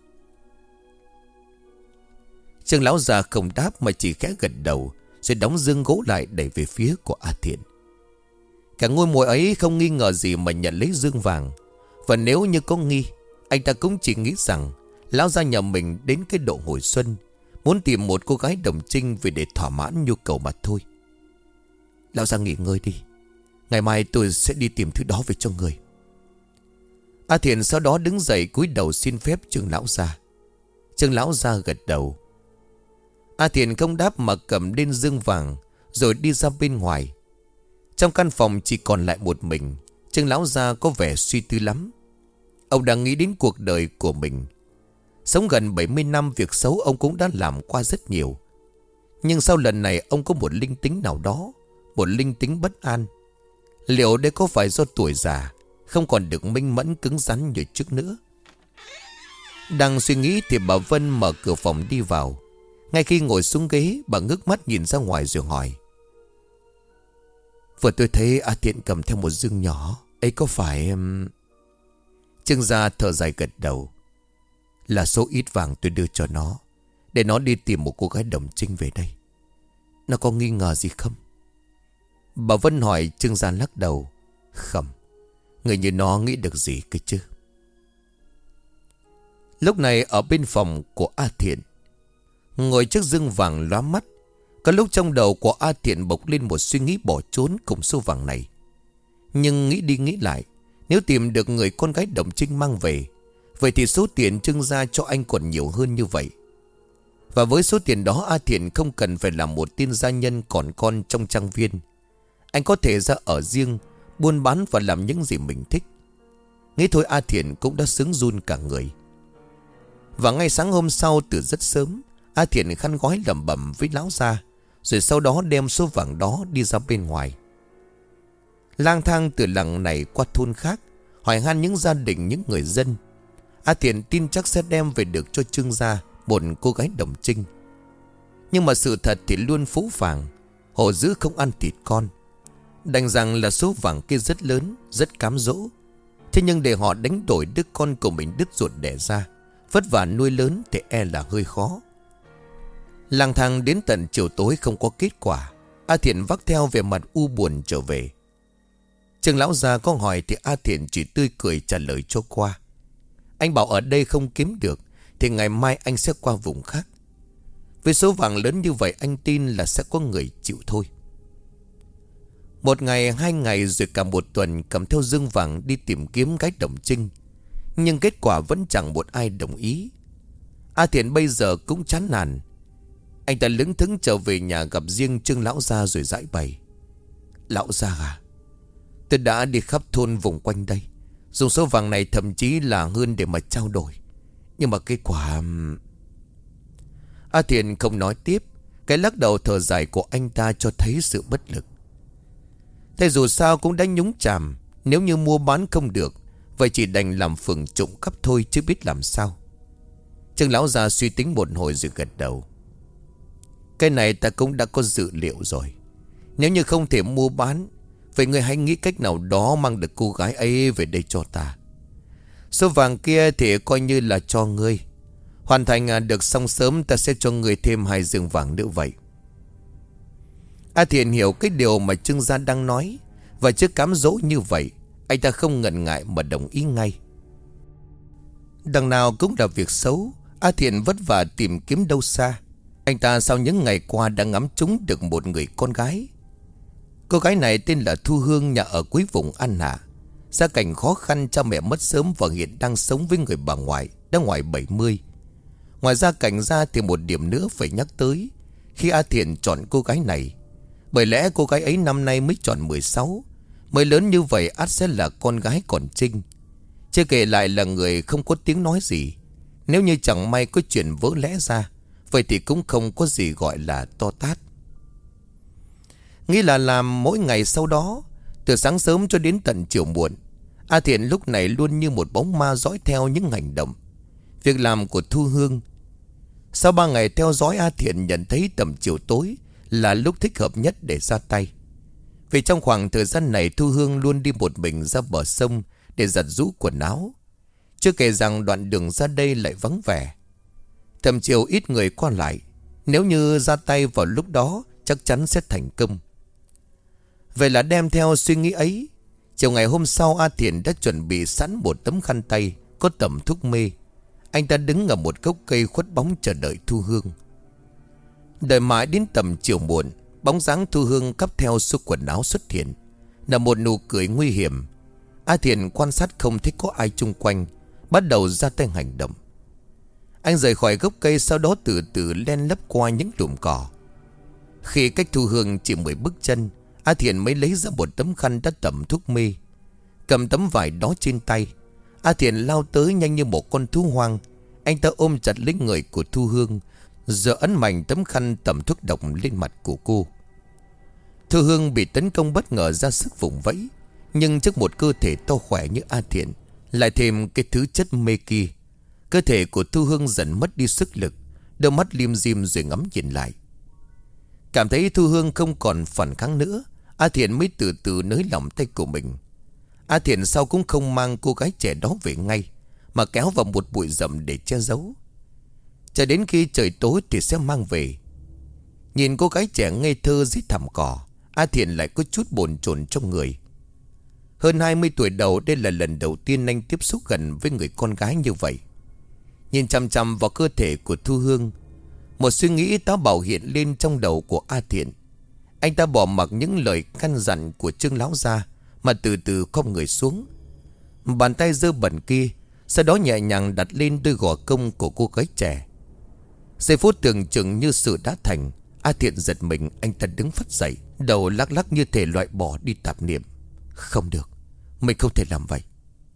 Trương lão già không đáp mà chỉ khẽ gật đầu, rồi đóng dương gỗ lại đẩy về phía của A Thiện. Cả ngôi mộ ấy không nghi ngờ gì mà nhận lấy dương vàng. Và nếu như có nghi, anh ta cũng chỉ nghĩ rằng lão gia nhà mình đến cái độ hồi xuân, muốn tìm một cô gái đồng trinh về để thỏa mãn nhu cầu mà thôi. Lão gia nghỉ ngơi đi, ngày mai tôi sẽ đi tìm thứ đó về cho người. A Thiện sau đó đứng dậy cúi đầu xin phép Trương lão gia. Trương lão gia gật đầu. A Thiện không đáp mà cầm lên dương vàng rồi đi ra bên ngoài. Trong căn phòng chỉ còn lại một mình. Trương lão gia có vẻ suy tư lắm. Ông đang nghĩ đến cuộc đời của mình. Sống gần bảy mươi năm, việc xấu ông cũng đã làm qua rất nhiều. Nhưng sau lần này ông có một linh tính nào đó, một linh tính bất an. Liệu đây có phải do tuổi già, không còn được minh mẫn cứng rắn như trước nữa? Đang suy nghĩ thì bà Vân mở cửa phòng đi vào. Ngay khi ngồi xuống ghế, bà ngước mắt nhìn ra ngoài rồi hỏi: Vừa tôi thấy A Thiện cầm theo một dương nhỏ, ấy có phải... Trương gia thở dài gật đầu: Là số ít vàng tôi đưa cho nó, để nó đi tìm một cô gái đồng trinh về đây. Nó có nghi ngờ gì không? Bà Vân hỏi. Trương gia lắc đầu: Không, người như nó nghĩ được gì cơ chứ. Lúc này ở bên phòng của A Thiện, ngồi trước dương vàng lóa mắt, có lúc trong đầu của A Thiện bộc lên một suy nghĩ bỏ trốn cùng số vàng này. Nhưng nghĩ đi nghĩ lại, nếu tìm được người con gái đồng trinh mang về, vậy thì số tiền Trương gia cho anh còn nhiều hơn như vậy. Và với số tiền đó, A Thiện không cần phải làm một tên gia nhân còn con trong trang viên. Anh có thể ra ở riêng, buôn bán và làm những gì mình thích. Nghĩ thôi A Thiện cũng đã sướng run cả người. Và ngay sáng hôm sau từ rất sớm, A Thiện khăn gói lẩm bẩm với lão gia, rồi sau đó đem số vàng đó đi ra bên ngoài. Lang thang từ làng này qua thôn khác, hỏi han những gia đình, những người dân. A Thiện tin chắc sẽ đem về được cho Trương gia một cô gái đồng trinh. Nhưng mà sự thật thì luôn phũ phàng, hổ dữ không ăn thịt con. Đành rằng là số vàng kia rất lớn, rất cám dỗ. Thế nhưng để họ đánh đổi đứa con của mình đứt ruột đẻ ra, vất vả nuôi lớn thì e là hơi khó. Lang thang đến tận chiều tối không có kết quả. A Thiện vác theo vẻ mặt u buồn trở về. Trương lão già có hỏi thì A Thiện chỉ tươi cười trả lời cho qua. Anh bảo ở đây không kiếm được thì ngày mai anh sẽ qua vùng khác. Với số vàng lớn như vậy anh tin là sẽ có người chịu thôi. Một ngày, hai ngày rồi cả một tuần cầm theo dương vàng đi tìm kiếm gái Đồng Trinh. Nhưng kết quả vẫn chẳng một ai đồng ý. A Thiện bây giờ cũng chán nản. Anh ta lững thững trở về nhà gặp riêng Trương lão gia rồi giải bày. Lão gia à, tôi đã đi khắp thôn vùng quanh đây, dùng số vàng này thậm chí là hơn để mà trao đổi. Nhưng mà kết quả... A Thiện không nói tiếp. Cái lắc đầu thở dài của anh ta cho thấy sự bất lực. Thế dù sao cũng đã nhúng chàm. Nếu như mua bán không được, vậy chỉ đành làm phường trộm cắp thôi chứ biết làm sao. Trương lão già suy tính một hồi rồi gật đầu. Cái này ta cũng đã có dự liệu rồi. Nếu như không thể mua bán, vậy ngươi hãy nghĩ cách nào đó mang được cô gái ấy về đây cho ta. Số vàng kia thì coi như là cho ngươi. Hoàn thành được xong sớm ta sẽ cho ngươi thêm hai giường vàng nữa vậy. A Thiện hiểu cái điều mà Trương gia đang nói. Và trước cám dỗ như vậy, anh ta không ngần ngại mà đồng ý ngay. Đằng nào cũng là việc xấu. A Thiện vất vả tìm kiếm đâu xa. Anh ta sau những ngày qua đã ngắm trúng được một người con gái. Cô gái này tên là Thu Hương, nhà ở cuối vùng An Hạ. Gia cảnh khó khăn, cha mẹ mất sớm và hiện đang sống với người bà ngoại, đã ngoài bảy mươi. Ngoài gia cảnh ra thì một điểm nữa phải nhắc tới khi A Thiện chọn cô gái này. Bởi lẽ cô gái ấy năm nay mới tròn mười sáu. Mới lớn như vậy ắt sẽ là con gái còn Trinh. Chưa kể lại là người không có tiếng nói gì. Nếu như chẳng may có chuyện vỡ lẽ ra, vậy thì cũng không có gì gọi là to tát. Nghĩ là làm mỗi ngày sau đó, từ sáng sớm cho đến tận chiều muộn, A Thiện lúc này luôn như một bóng ma dõi theo những hành động, việc làm của Thu Hương. Sau ba ngày theo dõi, A Thiện nhận thấy tầm chiều tối là lúc thích hợp nhất để ra tay. Vì trong khoảng thời gian này Thu Hương luôn đi một mình ra bờ sông để giặt giũ quần áo. Chưa kể rằng đoạn đường ra đây lại vắng vẻ. Tầm chiều ít người qua lại. Nếu như ra tay vào lúc đó chắc chắn sẽ thành công. Vậy là đem theo suy nghĩ ấy, chiều ngày hôm sau A Thiện đã chuẩn bị sẵn một tấm khăn tay có tẩm thuốc mê. Anh ta đứng ở một gốc cây khuất bóng chờ đợi Thu Hương. Đợi mãi đến tầm chiều muộn, bóng dáng Thu Hương cắp theo số quần áo xuất hiện, là một nụ cười nguy hiểm. A Thiện quan sát không thấy có ai chung quanh, bắt đầu ra tay hành động. Anh rời khỏi gốc cây, sau đó từ từ len lấp qua những lùm cỏ. Khi cách Thu Hương chỉ mười bước chân, A Thiện mới lấy ra một tấm khăn đã tẩm thuốc mê. Cầm tấm vải đó trên tay, A Thiện lao tới nhanh như một con thú hoang. Anh ta ôm chặt lấy người của Thu Hương, giờ ấn mạnh tấm khăn tẩm thuốc độc lên mặt của cô. Thu Hương bị tấn công bất ngờ ra sức vùng vẫy. Nhưng trước một cơ thể to khỏe như A Thiện, lại thêm cái thứ chất mê kia, cơ thể của Thu Hương dần mất đi sức lực. Đôi mắt lim dim rồi ngắm nhìn lại. Cảm thấy Thu Hương không còn phản kháng nữa, A Thiện mới từ từ nới lỏng tay của mình. A Thiện sau cũng không mang cô gái trẻ đó về ngay, mà kéo vào một bụi rậm để che giấu. Cho đến khi trời tối thì sẽ mang về. Nhìn cô gái trẻ ngây thơ dưới thảm cỏ, A Thiện lại có chút bồn chồn trong người. Hơn hai mươi tuổi đầu, đây là lần đầu tiên anh tiếp xúc gần với người con gái như vậy. Nhìn chằm chằm vào cơ thể của Thu Hương, một suy nghĩ táo bạo hiện lên trong đầu của A Thiện. Anh ta bỏ mặc những lời căn dặn của Trương lão gia mà từ từ khom người xuống. Bàn tay dơ bẩn kia sau đó nhẹ nhàng đặt lên đôi gò công của cô gái trẻ. Giây phút tưởng chừng như sự đã thành, A Thiện giật mình. Anh ta đứng phắt dậy, đầu lắc lắc như thể loại bỏ đi tạp niệm. Không được, mình không thể làm vậy.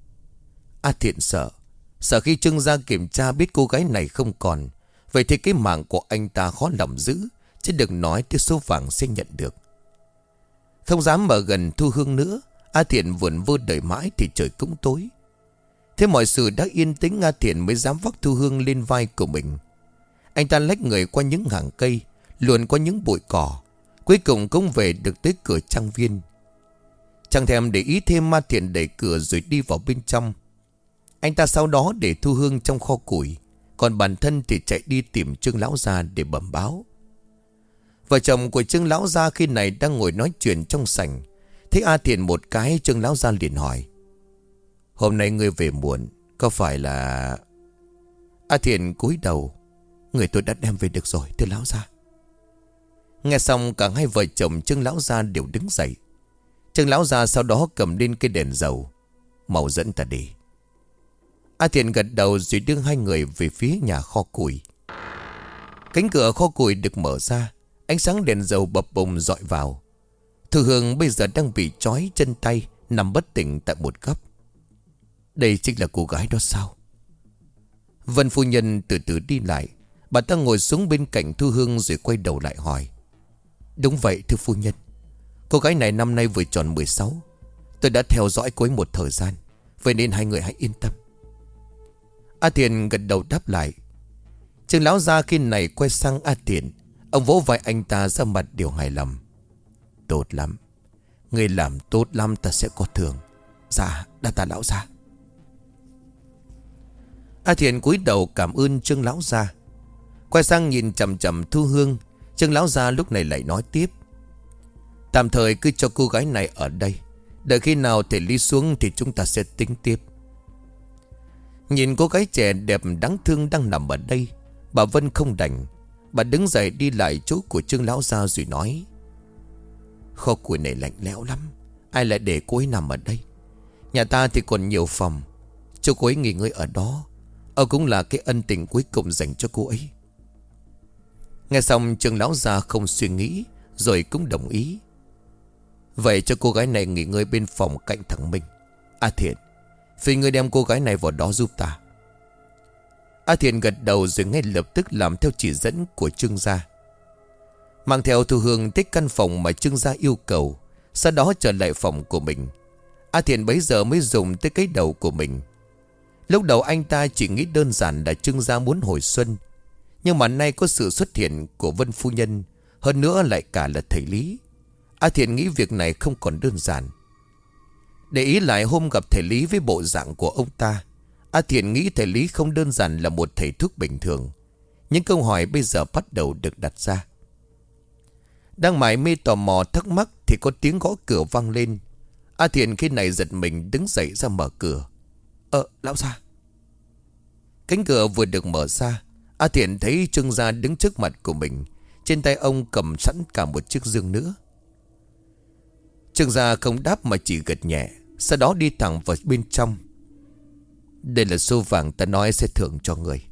A Thiện sợ, sợ khi Trương gia kiểm tra biết cô gái này không còn, vậy thì cái mạng của anh ta khó lòng giữ, chứ đừng nói tới số vàng sẽ nhận được. Không dám ở gần Thu Hương nữa, A Thiện vườn vơ đợi mãi thì trời cũng tối. Thế mọi sự đã yên tĩnh, A Thiện mới dám vác Thu Hương lên vai của mình. Anh ta lách người qua những hàng cây, luồn qua những bụi cỏ, cuối cùng cũng về được tới cửa trang viên. Chẳng thèm để ý thêm, A Thiện đẩy cửa rồi đi vào bên trong. Anh ta sau đó để Thu Hương trong kho củi, còn bản thân thì chạy đi tìm Trương lão gia để bẩm báo. Vợ chồng của Trương lão gia khi này đang ngồi nói chuyện trong sảnh. Thấy A Thiện một cái, Trương lão gia liền hỏi: Hôm nay ngươi về muộn, có phải là... A Thiện cúi đầu: Người tôi đã đem về được rồi thưa lão gia. Nghe xong cả hai vợ chồng Trương lão gia đều đứng dậy. Trương lão gia sau đó cầm lên cây đèn dầu: Mau dẫn ta đi. A Thiện gật đầu rồi đưa hai người về phía nhà kho củi. Cánh cửa kho củi được mở ra, ánh sáng đèn dầu bập bùng dọi vào. Thu Hương bây giờ đang bị trói chân tay, nằm bất tỉnh tại một góc. Đây chính là cô gái đó sao? Vân phu nhân từ từ đi lại. Bà ta ngồi xuống bên cạnh Thu Hương rồi quay đầu lại hỏi: Đúng vậy thưa phu nhân. Cô gái này năm nay vừa tròn mười sáu. Tôi đã theo dõi cô ấy một thời gian, vậy nên hai người hãy yên tâm. A Thiện gật đầu đáp lại. Trương lão gia khi này quay sang A Thiện. Ông vỗ vai anh ta ra mặt điều hài lòng: Tốt lắm, người làm tốt lắm, ta sẽ có thưởng. Dạ đa tạ lão gia. A Thiện cúi đầu cảm ơn Trương lão gia. Quay sang nhìn chằm chằm Thu Hương, Trương lão gia lúc này lại nói tiếp: Tạm thời cứ cho cô gái này ở đây, đợi khi nào thầy Lý xuống thì chúng ta sẽ tính tiếp. Nhìn cô gái trẻ đẹp đáng thương đang nằm ở đây, bà Vân không đành. Bà đứng dậy đi lại chỗ của Trương lão gia rồi nói: Kho củi này lạnh lẽo lắm, ai lại để cô ấy nằm ở đây? Nhà ta thì còn nhiều phòng, cho cô ấy nghỉ ngơi ở đó. Ờ cũng là cái ân tình cuối cùng dành cho cô ấy. Nghe xong Trương lão gia không suy nghĩ, rồi cũng đồng ý. Vậy cho cô gái này nghỉ ngơi bên phòng cạnh thằng Minh. A Thiện, phiền ngươi đem cô gái này vào đó giúp ta. A Thiện gật đầu rồi ngay lập tức làm theo chỉ dẫn của Trương gia, mang theo Thu Hương tới căn phòng mà Trương gia yêu cầu. Sau đó trở lại phòng của mình. A Thiện bấy giờ mới dùng tới cái đầu của mình. Lúc đầu anh ta chỉ nghĩ đơn giản là Trương gia muốn hồi xuân, nhưng mà nay có sự xuất hiện của Vân phu nhân, hơn nữa lại cả là thầy Lý. A Thiện nghĩ việc này không còn đơn giản. Để ý lại hôm gặp thầy Lý với bộ dạng của ông ta, A Thiện nghĩ thầy Lý không đơn giản là một thầy thuốc bình thường. Những câu hỏi bây giờ bắt đầu được đặt ra. Đang mải mê tò mò thắc mắc thì có tiếng gõ cửa vang lên. A Thiện khi này giật mình đứng dậy ra mở cửa. Ờ lão gia. Cánh cửa vừa được mở ra, A Thiện thấy Trương gia đứng trước mặt của mình. Trên tay ông cầm sẵn cả một chiếc dương nữa. Trương gia không đáp mà chỉ gật nhẹ, sau đó đi thẳng vào bên trong. Đây là số vàng ta nói sẽ thưởng cho người.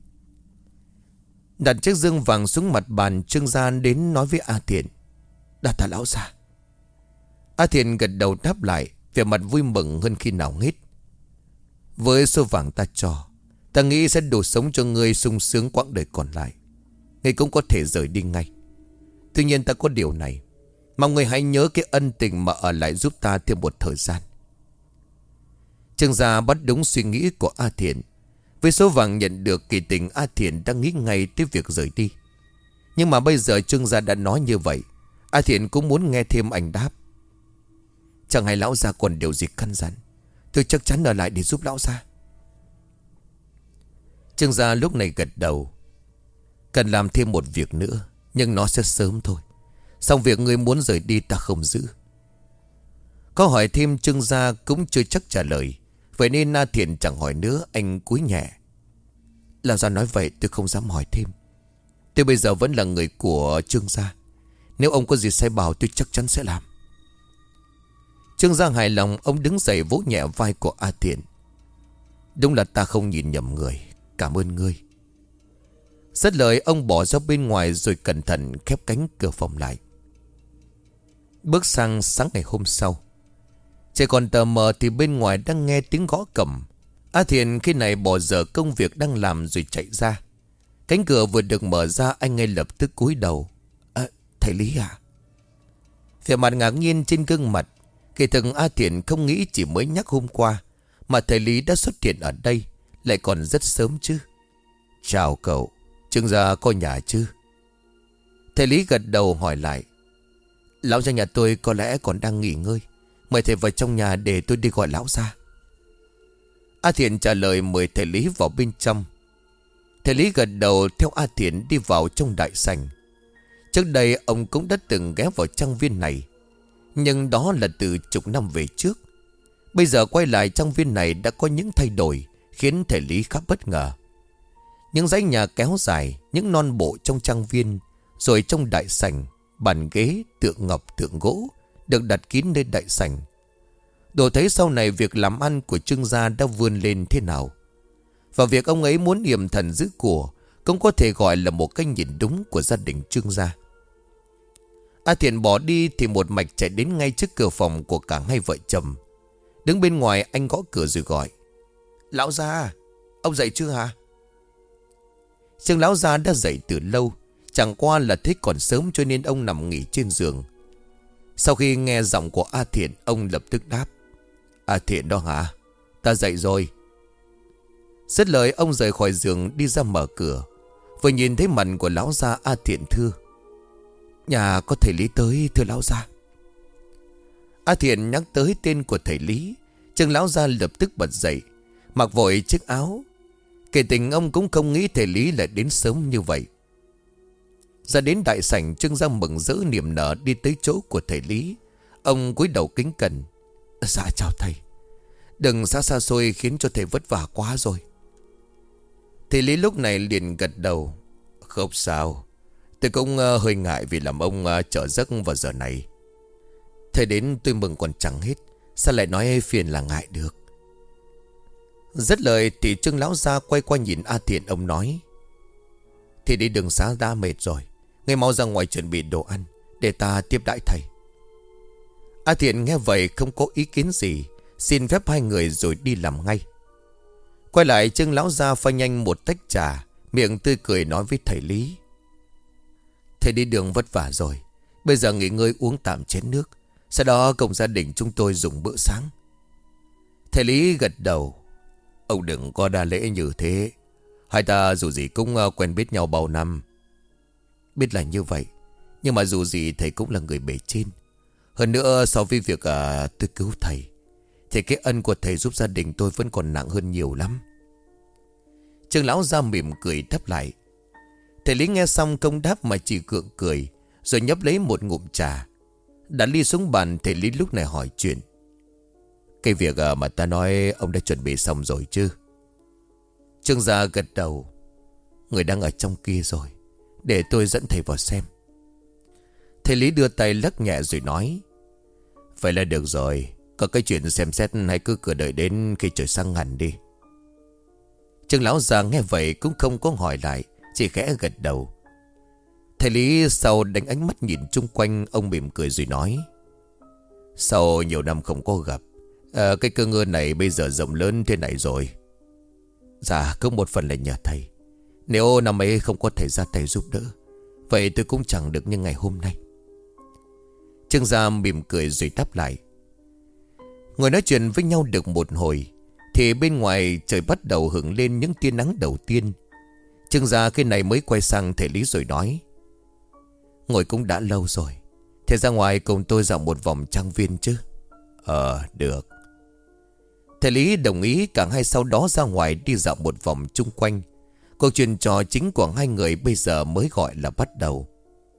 Đặt chiếc dương vàng xuống mặt bàn, Trương gia đến nói với A Thiện: Đa tạ lão gia. A Thiện gật đầu đáp lại, vẻ mặt vui mừng hơn khi nào hết. Với số vàng ta cho, ta nghĩ sẽ đủ sống cho ngươi sung sướng quãng đời còn lại. Ngươi cũng có thể rời đi ngay. Tuy nhiên ta có điều này, mong ngươi hãy nhớ cái ân tình mà ở lại giúp ta thêm một thời gian. Trương gia bắt đúng suy nghĩ của A Thiện. Với số vàng nhận được, kỳ tình A Thiện đang nghĩ ngay tới việc rời đi. Nhưng mà bây giờ Trương gia đã nói như vậy, A Thiện cũng muốn nghe thêm anh đáp. Chẳng hay lão gia còn điều gì căn dặn, tôi chắc chắn ở lại để giúp lão gia. Trương gia lúc này gật đầu. Cần làm thêm một việc nữa, nhưng nó sẽ sớm thôi. Xong việc ngươi muốn rời đi ta không giữ. Có hỏi thêm Trương gia cũng chưa chắc trả lời. Vậy nên A Thiện chẳng hỏi nữa, anh cúi nhẹ. Lão gia nói vậy tôi không dám hỏi thêm. Tôi bây giờ vẫn là người của Trương gia. Nếu ông có gì sai bảo tôi chắc chắn sẽ làm. Trương gia hài lòng, ông đứng dậy vỗ nhẹ vai của A Thiện. Đúng là ta không nhìn nhầm người, cảm ơn ngươi. Dứt lời ông bỏ ra bên ngoài rồi cẩn thận khép cánh cửa phòng lại. Bước sang sáng ngày hôm sau, trời còn tờ mờ thì bên ngoài đang nghe tiếng gõ cẩm. A Thiện khi này bỏ dở công việc đang làm rồi chạy ra. Cánh cửa vừa được mở ra, anh ngay lập tức cúi đầu. À, thầy Lý à? Vẻ mặt ngạc nhiên trên gương mặt. Kỳ thực A Thiện không nghĩ chỉ mới nhắc hôm qua mà thầy Lý đã xuất hiện ở đây, lại còn rất sớm chứ. Chào cậu, Trương gia có nhà chứ? Thầy Lý gật đầu hỏi lại. Lão gia nhà tôi có lẽ còn đang nghỉ ngơi, mời thầy vào trong nhà để tôi đi gọi lão gia. A Thiện trả lời mời thầy Lý vào bên trong. Thầy Lý gật đầu theo A Thiện đi vào trong đại sảnh. Trước đây ông cũng đã từng ghé vào trang viên này, nhưng đó là từ chục năm về trước. Bây giờ quay lại trang viên này đã có những thay đổi khiến thầy Lý khá bất ngờ. Những dãy nhà kéo dài, những non bộ trong trang viên, rồi trong đại sảnh, bàn ghế, tượng ngọc, tượng gỗ được đặt kín lên đại sảnh. Đồ thấy sau này việc làm ăn của Trương gia đã vươn lên thế nào. Và việc ông ấy muốn yểm thần giữ của cũng có thể gọi là một cái nhìn đúng của gia đình Trương gia. A Thiện bỏ đi thì một mạch chạy đến ngay trước cửa phòng của cả hai vợ chồng. Đứng bên ngoài anh gõ cửa rồi gọi: "Lão gia, ông dậy chưa hả?" Trương lão gia đã dậy từ lâu, chẳng qua là thấy còn sớm cho nên ông nằm nghỉ trên giường. Sau khi nghe giọng của A Thiện, ông lập tức đáp: "A Thiện đó hả? Ta dậy rồi." Dứt lời ông rời khỏi giường đi ra mở cửa. Vừa nhìn thấy mặt của lão gia, A Thiện thưa: "Nhà có thầy Lý tới thưa lão gia." A Thiện nhắc tới tên của thầy Lý, Trương lão gia lập tức bật dậy, mặc vội chiếc áo. Kể tình ông cũng không nghĩ thầy Lý lại đến sớm như vậy. Ra đến đại sảnh, Trương gia mừng rỡ niềm nở đi tới chỗ của thầy Lý. Ông cúi đầu kính cẩn: "Dạ chào thầy. Đừng xa xa xôi khiến cho thầy vất vả quá rồi." Thầy Lý lúc này liền gật đầu: "Không sao. Tôi cũng uh, hơi ngại vì làm ông uh, trở giấc vào giờ này. Thầy đến tôi mừng còn chẳng hết, sao lại nói phiền là ngại được." Dứt lời thì Trương lão gia quay qua nhìn A Thiện, ông nói: "Thì đi đường xa đã mệt rồi, ngay mau ra ngoài chuẩn bị đồ ăn để ta tiếp đãi thầy." A Thiện nghe vậy không có ý kiến gì, xin phép hai người rồi đi làm ngay. Quay lại, Trương lão gia pha nhanh một tách trà, miệng tươi cười nói với thầy Lý: "Thầy đi đường vất vả rồi, bây giờ nghỉ ngơi uống tạm chén nước, sau đó cùng gia đình chúng tôi dùng bữa sáng." Thầy Lý gật đầu: "Ông đừng có đa lễ như thế. Hai ta dù gì cũng quen biết nhau bao năm." "Biết là như vậy, nhưng mà dù gì thầy cũng là người bề trên. Hơn nữa so với việc à, tôi cứu thầy, thì cái ân của thầy giúp gia đình tôi vẫn còn nặng hơn nhiều lắm." Trương lão gia mỉm cười đáp lại. Thầy Lý nghe xong không đáp mà chỉ gượng cười, rồi nhấp lấy một ngụm trà. Đặt ly xuống bàn, thầy Lý lúc này hỏi chuyện: "Cái việc à, mà ta nói ông đã chuẩn bị xong rồi chứ?" Trương gia gật đầu: "Người đang ở trong kia rồi, để tôi dẫn thầy vào xem." Thầy Lý đưa tay lắc nhẹ rồi nói: "Vậy là được rồi. Có cái chuyện xem xét hãy cứ cửa đợi đến khi trời sáng hẳn đi." Trương lão già nghe vậy cũng không có hỏi lại, chỉ khẽ gật đầu. Thầy Lý sau đánh ánh mắt nhìn chung quanh, ông mỉm cười rồi nói: "Sau nhiều năm không có gặp, à, cái cơ ngơi này bây giờ rộng lớn thế này rồi." "Dạ cũng một phần là nhờ thầy. Nếu năm ấy không có thầy ra tay giúp đỡ, vậy tôi cũng chẳng được như ngày hôm nay." Trương gia mỉm cười rồi đáp lại. Ngồi nói chuyện với nhau được một hồi thì bên ngoài trời bắt đầu hửng lên những tia nắng đầu tiên. Trương gia khi này mới quay sang thầy Lý rồi nói: "Ngồi cũng đã lâu rồi, thế ra ngoài cùng tôi dạo một vòng trang viên chứ?" "Ờ được." Thầy Lý đồng ý, cả hai sau đó ra ngoài đi dạo một vòng chung quanh. Cuộc chuyện trò chính của hai người bây giờ mới gọi là bắt đầu.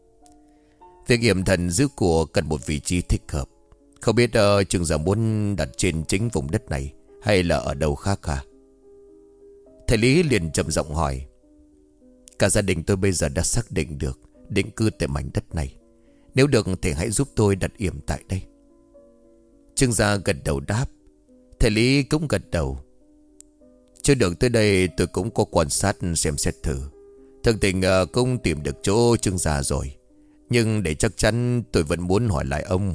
Việc yểm thần giữ của cần một vị trí thích hợp. Không biết uh, Trương gia muốn đặt trên chính vùng đất này hay là ở đâu khác hả? Thầy Lý liền trầm giọng hỏi. Cả gia đình tôi bây giờ đã xác định được định cư tại mảnh đất này. Nếu được thì hãy giúp tôi đặt yểm tại đây. Trương gia gật đầu đáp. Thầy Lý cũng gật đầu. Chưa được tới đây tôi cũng có quan sát xem xét thử. Thực tình uh, cũng tìm được chỗ Trương gia rồi. Nhưng để chắc chắn tôi vẫn muốn hỏi lại ông.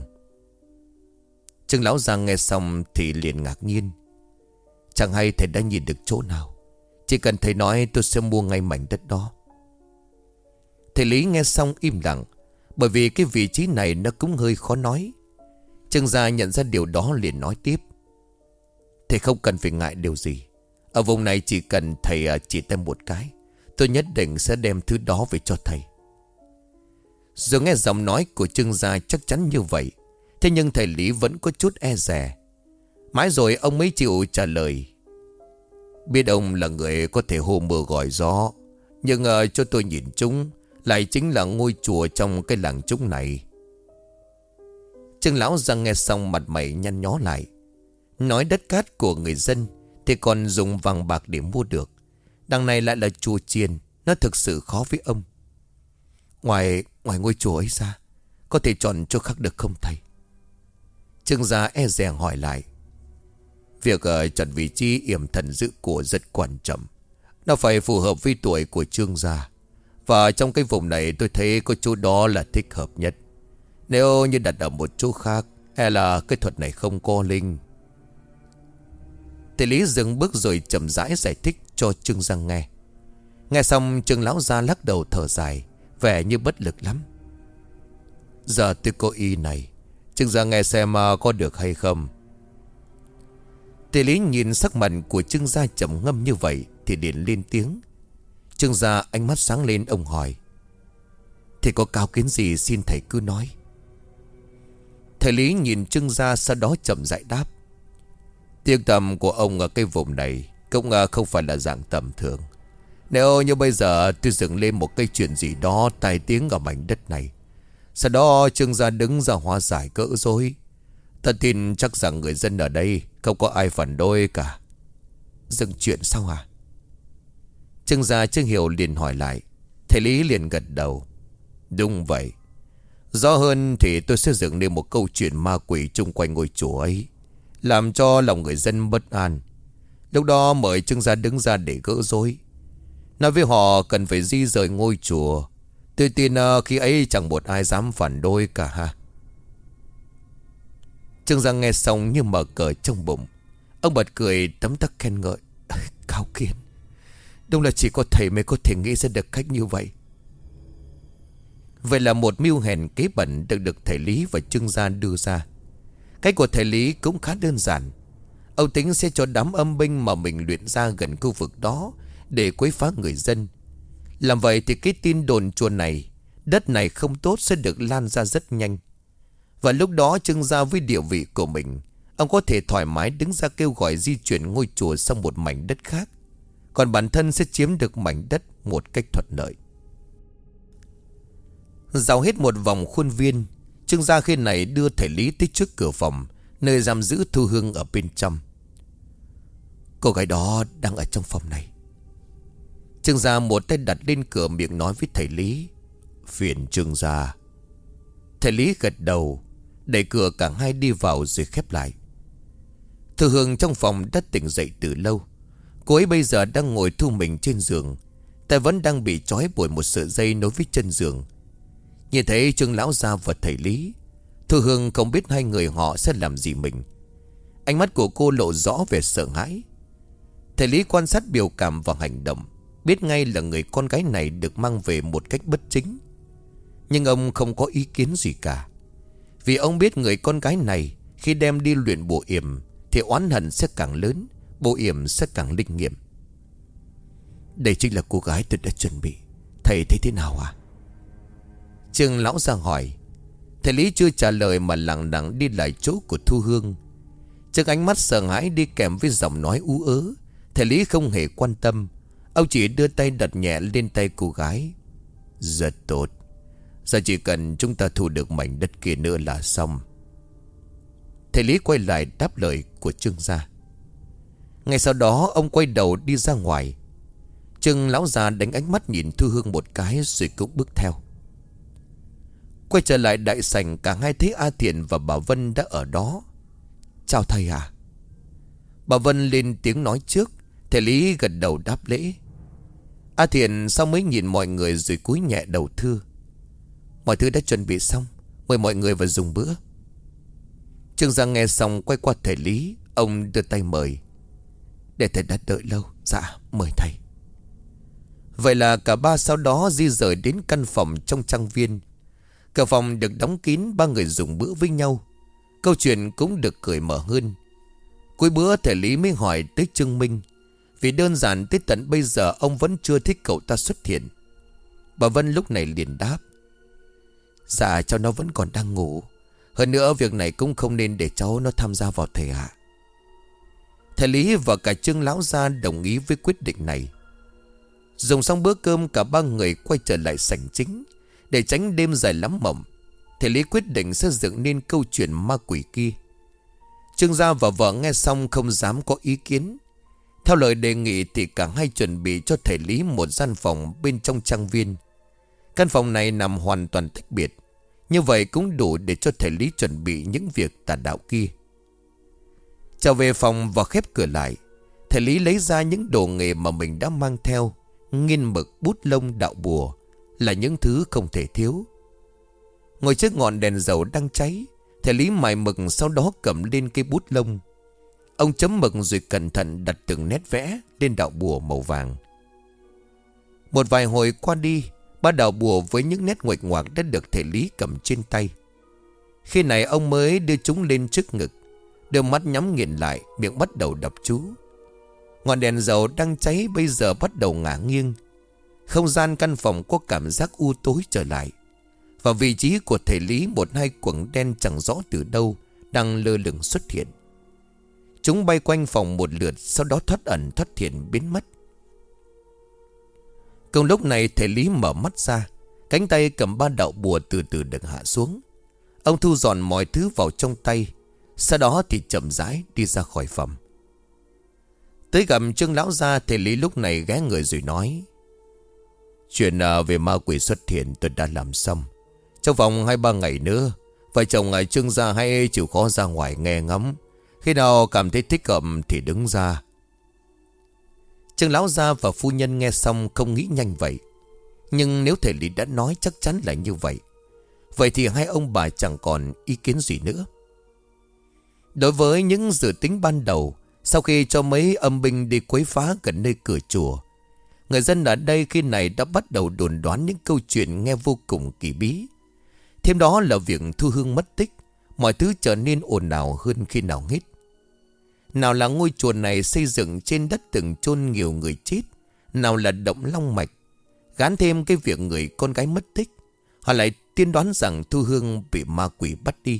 Trương lão gia nghe xong thì liền ngạc nhiên. Chẳng hay thầy đã nhìn được chỗ nào. Chỉ cần thầy nói tôi sẽ mua ngay mảnh đất đó. Thầy Lý nghe xong im lặng. Bởi vì cái vị trí này nó cũng hơi khó nói. Trương gia nhận ra điều đó liền nói tiếp. Thầy không cần phải ngại điều gì. Ở vùng này chỉ cần thầy chỉ tay một cái, tôi nhất định sẽ đem thứ đó về cho thầy. Rồi nghe giọng nói của Trương gia chắc chắn như vậy. Thế nhưng thầy Lý vẫn có chút e dè. Mãi rồi ông mới chịu trả lời. Biết ông là người có thể hô mưa gọi gió, nhưng uh, cho tôi nhìn chúng lại chính là ngôi chùa trong cái làng chúng này. Trương lão ra nghe xong mặt mày nhăn nhó lại. Nói đất cát của người dân thì còn dùng vàng bạc để mua được, đằng này lại là chùa chiền. Nó thực sự khó với ông. Ngoài ngoài ngôi chùa ấy ra, có thể chọn chỗ khác được không thầy? Trương gia e dè hỏi lại. Việc uh, chọn vị trí yểm thần giữ của rất quan trọng. Nó phải phù hợp với tuổi của Trương gia. Và trong cái vùng này tôi thấy có chỗ đó là thích hợp nhất. Nếu như đặt ở một chỗ khác, e là cái thuật này không có linh. Thầy Lý dừng bước rồi chậm rãi giải thích cho Trương gia nghe. Nghe xong Trương lão gia lắc đầu thở dài, vẻ như bất lực lắm. Giờ tôi có ý này, Trương gia nghe xem có được hay không. Thầy Lý nhìn sắc mặt của Trương gia trầm ngâm như vậy thì liền lên tiếng. Trương gia ánh mắt sáng lên, ông hỏi. Thì có cao kiến gì xin thầy cứ nói. Thầy Lý nhìn Trương gia, sau đó chậm rãi đáp. Tiếng tầm của ông ở cái vùng này cũng không phải là dạng tầm thường. Nếu như bây giờ tôi dựng lên một cái chuyện gì đó tai tiếng ở mảnh đất này, sau đó Trương gia đứng ra hóa giải cỡ rối, tôi tin chắc rằng người dân ở đây không có ai phản đối cả. Dựng chuyện sao à? Trương gia chưa hiểu liền hỏi lại. Thầy Lý liền gật đầu. Đúng vậy. Rõ hơn thì tôi sẽ dựng nên một câu chuyện ma quỷ chung quanh ngôi chùa ấy, làm cho lòng người dân bất an. Lúc đó mời Trương gia đứng ra để gỡ rối, nói với họ cần phải di rời ngôi chùa. Tôi tin uh, khi ấy chẳng một ai dám phản đối cả ha. Trương gia nghe xong như mở cờ trong bụng. Ông bật cười tấm tắc khen ngợi. Cao kiến, đúng là chỉ có thầy mới có thể nghĩ ra được cách như vậy. Vậy là một mưu hèn kế bẩn được được thầy Lý và Trương gia đưa ra. Cách của thầy Lý cũng khá đơn giản. Ông tính sẽ cho đám âm binh mà mình luyện ra gần khu vực đó để quấy phá người dân. Làm vậy thì cái tin đồn chùa này, đất này không tốt sẽ được lan ra rất nhanh. Và lúc đó Trương gia với địa vị của mình, ông có thể thoải mái đứng ra kêu gọi di chuyển ngôi chùa sang một mảnh đất khác. Còn bản thân sẽ chiếm được mảnh đất một cách thuận lợi. Dạo hết một vòng khuôn viên, Trương gia khi này đưa thầy Lý tới trước cửa phòng, nơi giam giữ Thu Hương ở bên trong. Cô gái đó đang ở trong phòng này. Trương gia một tay đặt lên cửa, miệng nói với thầy Lý. Phiền Trương gia. Thầy Lý gật đầu, đẩy cửa cả hai đi vào rồi khép lại. Thu Hương trong phòng đã tỉnh dậy từ lâu. Cô ấy bây giờ đang ngồi thu mình trên giường, tay vẫn đang bị trói bởi một sợi dây nối với chân giường. Nhìn thấy Trương lão gia và thầy Lý, Thu Hương không biết hai người họ sẽ làm gì mình. Ánh mắt của cô lộ rõ vẻ sợ hãi. Thầy Lý quan sát biểu cảm và hành động, biết ngay là người con gái này được mang về một cách bất chính. Nhưng ông không có ý kiến gì cả, vì ông biết người con gái này khi đem đi luyện bộ yểm thì oán hận sẽ càng lớn, bộ yểm sẽ càng linh nghiệm. Đây chính là cô gái tôi đã chuẩn bị. Thầy thấy thế nào à? Trương lão ra hỏi. Thầy Lý chưa trả lời mà lẳng lặng đi lại chỗ của Thu Hương. Trước ánh mắt sợ hãi đi kèm với giọng nói ú ớ, thầy Lý không hề quan tâm. Ông chỉ đưa tay đặt nhẹ lên tay cô gái. Rất tốt. Giờ chỉ cần chúng ta thu được mảnh đất kia nữa là xong. Thầy Lý quay lại đáp lời của Trương gia. Ngay sau đó ông quay đầu đi ra ngoài. Trương lão già đánh ánh mắt nhìn Thu Hương một cái rồi cũng bước theo. Quay trở lại đại sảnh, cả hai thấy A Thiện và bà Vân đã ở đó. Chào thầy à? Bà Vân lên tiếng nói trước. Thầy Lý gật đầu đáp lễ. A Thiện sau mới nhìn mọi người rồi cúi nhẹ đầu thưa. Mọi thứ đã chuẩn bị xong, mời mọi người vào dùng bữa. Trương gia nghe xong quay qua thầy Lý. Ông đưa tay mời. Để thầy đã đợi lâu. Dạ mời thầy. Vậy là cả ba sau đó di rời đến căn phòng trong trang viên. Cửa phòng được đóng kín, ba người dùng bữa với nhau. Câu chuyện cũng được cởi mở hơn. Cuối bữa thầy Lý mới hỏi tới Trương Minh, vì đơn giản tới tận bây giờ ông vẫn chưa thích cậu ta xuất hiện. Bà Vân lúc này liền đáp. Dạ cháu nó vẫn còn đang ngủ. Hơn nữa việc này cũng không nên để cháu nó tham gia vào thầy ạ. Thầy Lý và cả Trương lão gia đồng ý với quyết định này. Dùng xong bữa cơm, cả ba người quay trở lại sảnh chính. Để tránh đêm dài lắm mộng, thầy Lý quyết định sẽ dựng nên câu chuyện ma quỷ kia. Trương gia và vợ nghe xong không dám có ý kiến. Theo lời đề nghị thì cả hai chuẩn bị cho thầy Lý một gian phòng bên trong trang viên. Căn phòng này nằm hoàn toàn tách biệt, như vậy cũng đủ để cho thầy Lý chuẩn bị những việc tà đạo kia. Trở về phòng và khép cửa lại, thầy Lý lấy ra những đồ nghề mà mình đã mang theo. Nghiên mực, bút lông, đạo bùa là những thứ không thể thiếu. Ngồi trước ngọn đèn dầu đang cháy, thầy Lý mài mực, sau đó cầm lên cây bút lông. Ông chấm mực rồi cẩn thận đặt từng nét vẽ lên đạo bùa màu vàng. Một vài hồi qua đi, ba đạo bùa với những nét nguệch ngoạc đã được thầy Lý cầm trên tay. Khi này ông mới đưa chúng lên trước ngực, đôi mắt nhắm nghiền lại, miệng bắt đầu đọc chú. Ngọn đèn dầu đang cháy bây giờ bắt đầu ngả nghiêng. Không gian căn phòng có cảm giác u tối trở lại. Và vị trí của thầy Lý, một hai quầng đen chẳng rõ từ đâu đang lơ lửng xuất hiện. Chúng bay quanh phòng một lượt, sau đó thoát ẩn thoát hiện biến mất. Cùng lúc này thầy Lý mở mắt ra, cánh tay cầm ba đạo bùa từ từ được hạ xuống. Ông thu dọn mọi thứ vào trong tay, sau đó thì chậm rãi đi ra khỏi phòng. Tới gặp Trương lão gia, thầy Lý lúc này ghé người rồi nói: Chuyện về ma quỷ xuất hiện tôi đã làm xong. Trong vòng hai ba ngày nữa, vợ chồng ngài Trương gia hãy chịu khó ra ngoài nghe ngắm. Khi nào cảm thấy thích hợp thì đứng ra. Trương lão gia và phu nhân nghe xong không nghĩ nhanh vậy. Nhưng nếu thầy Lý đã nói chắc chắn là như vậy, vậy thì hai ông bà chẳng còn ý kiến gì nữa. Đối với những dự tính ban đầu, sau khi cho mấy âm binh đi quấy phá gần nơi cửa chùa, người dân ở đây khi này đã bắt đầu đồn đoán những câu chuyện nghe vô cùng kỳ bí. Thêm đó là việc Thu Hương mất tích, mọi thứ trở nên ồn ào hơn khi nào hết. Nào là ngôi chùa này xây dựng trên đất từng chôn nhiều người chết, nào là động long mạch. Gán thêm cái việc người con gái mất tích, họ lại tiên đoán rằng Thu Hương bị ma quỷ bắt đi.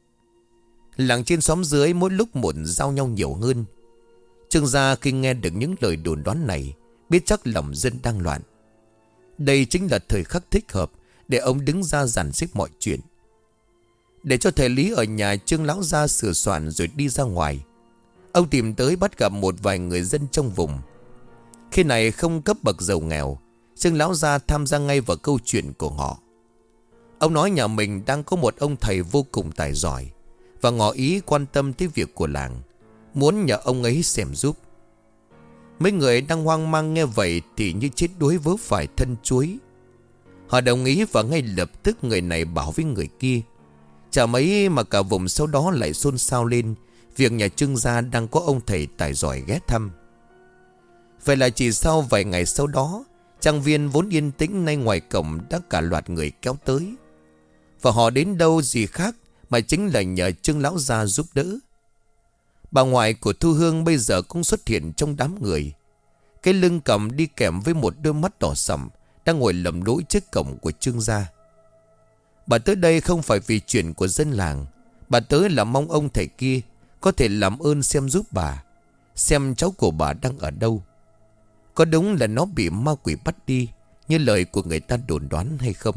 Làng trên xóm dưới mỗi lúc một giao nhau nhiều hơn. Trương gia khi nghe được những lời đồn đoán này, biết chắc lòng dân đang loạn. Đây chính là thời khắc thích hợp để ông đứng ra dàn xếp mọi chuyện. Để cho thầy Lý ở nhà Trương lão gia sửa soạn rồi đi ra ngoài, ông tìm tới bắt gặp một vài người dân trong vùng. Khi này không cấp bậc giàu nghèo, Trương lão gia tham gia ngay vào câu chuyện của họ. Ông nói nhà mình đang có một ông thầy vô cùng tài giỏi và ngỏ ý quan tâm tới việc của làng, muốn nhờ ông ấy xem giúp. Mấy người đang hoang mang nghe vậy thì như chết đuối vớ phải thân chuối. Họ đồng ý và ngay lập tức người này bảo với người kia. Chả mấy mà cả vùng sau đó lại xôn xao lên việc nhà Trương gia đang có ông thầy tài giỏi ghé thăm. Vậy là chỉ sau vài ngày sau đó, trang viên vốn yên tĩnh nay ngoài cổng đã cả loạt người kéo tới. Và họ đến đâu gì khác mà chính là nhờ Trương lão gia giúp đỡ. Bà ngoại của Thu Hương bây giờ cũng xuất hiện trong đám người. Cái lưng cầm đi kèm với một đôi mắt đỏ sẫm, đang ngồi lầm lũi trước cổng của Trương gia. Bà tới đây không phải vì chuyện của dân làng, bà tới là mong ông thầy kia có thể làm ơn xem giúp bà, xem cháu của bà đang ở đâu. Có đúng là nó bị ma quỷ bắt đi như lời của người ta đồn đoán hay không?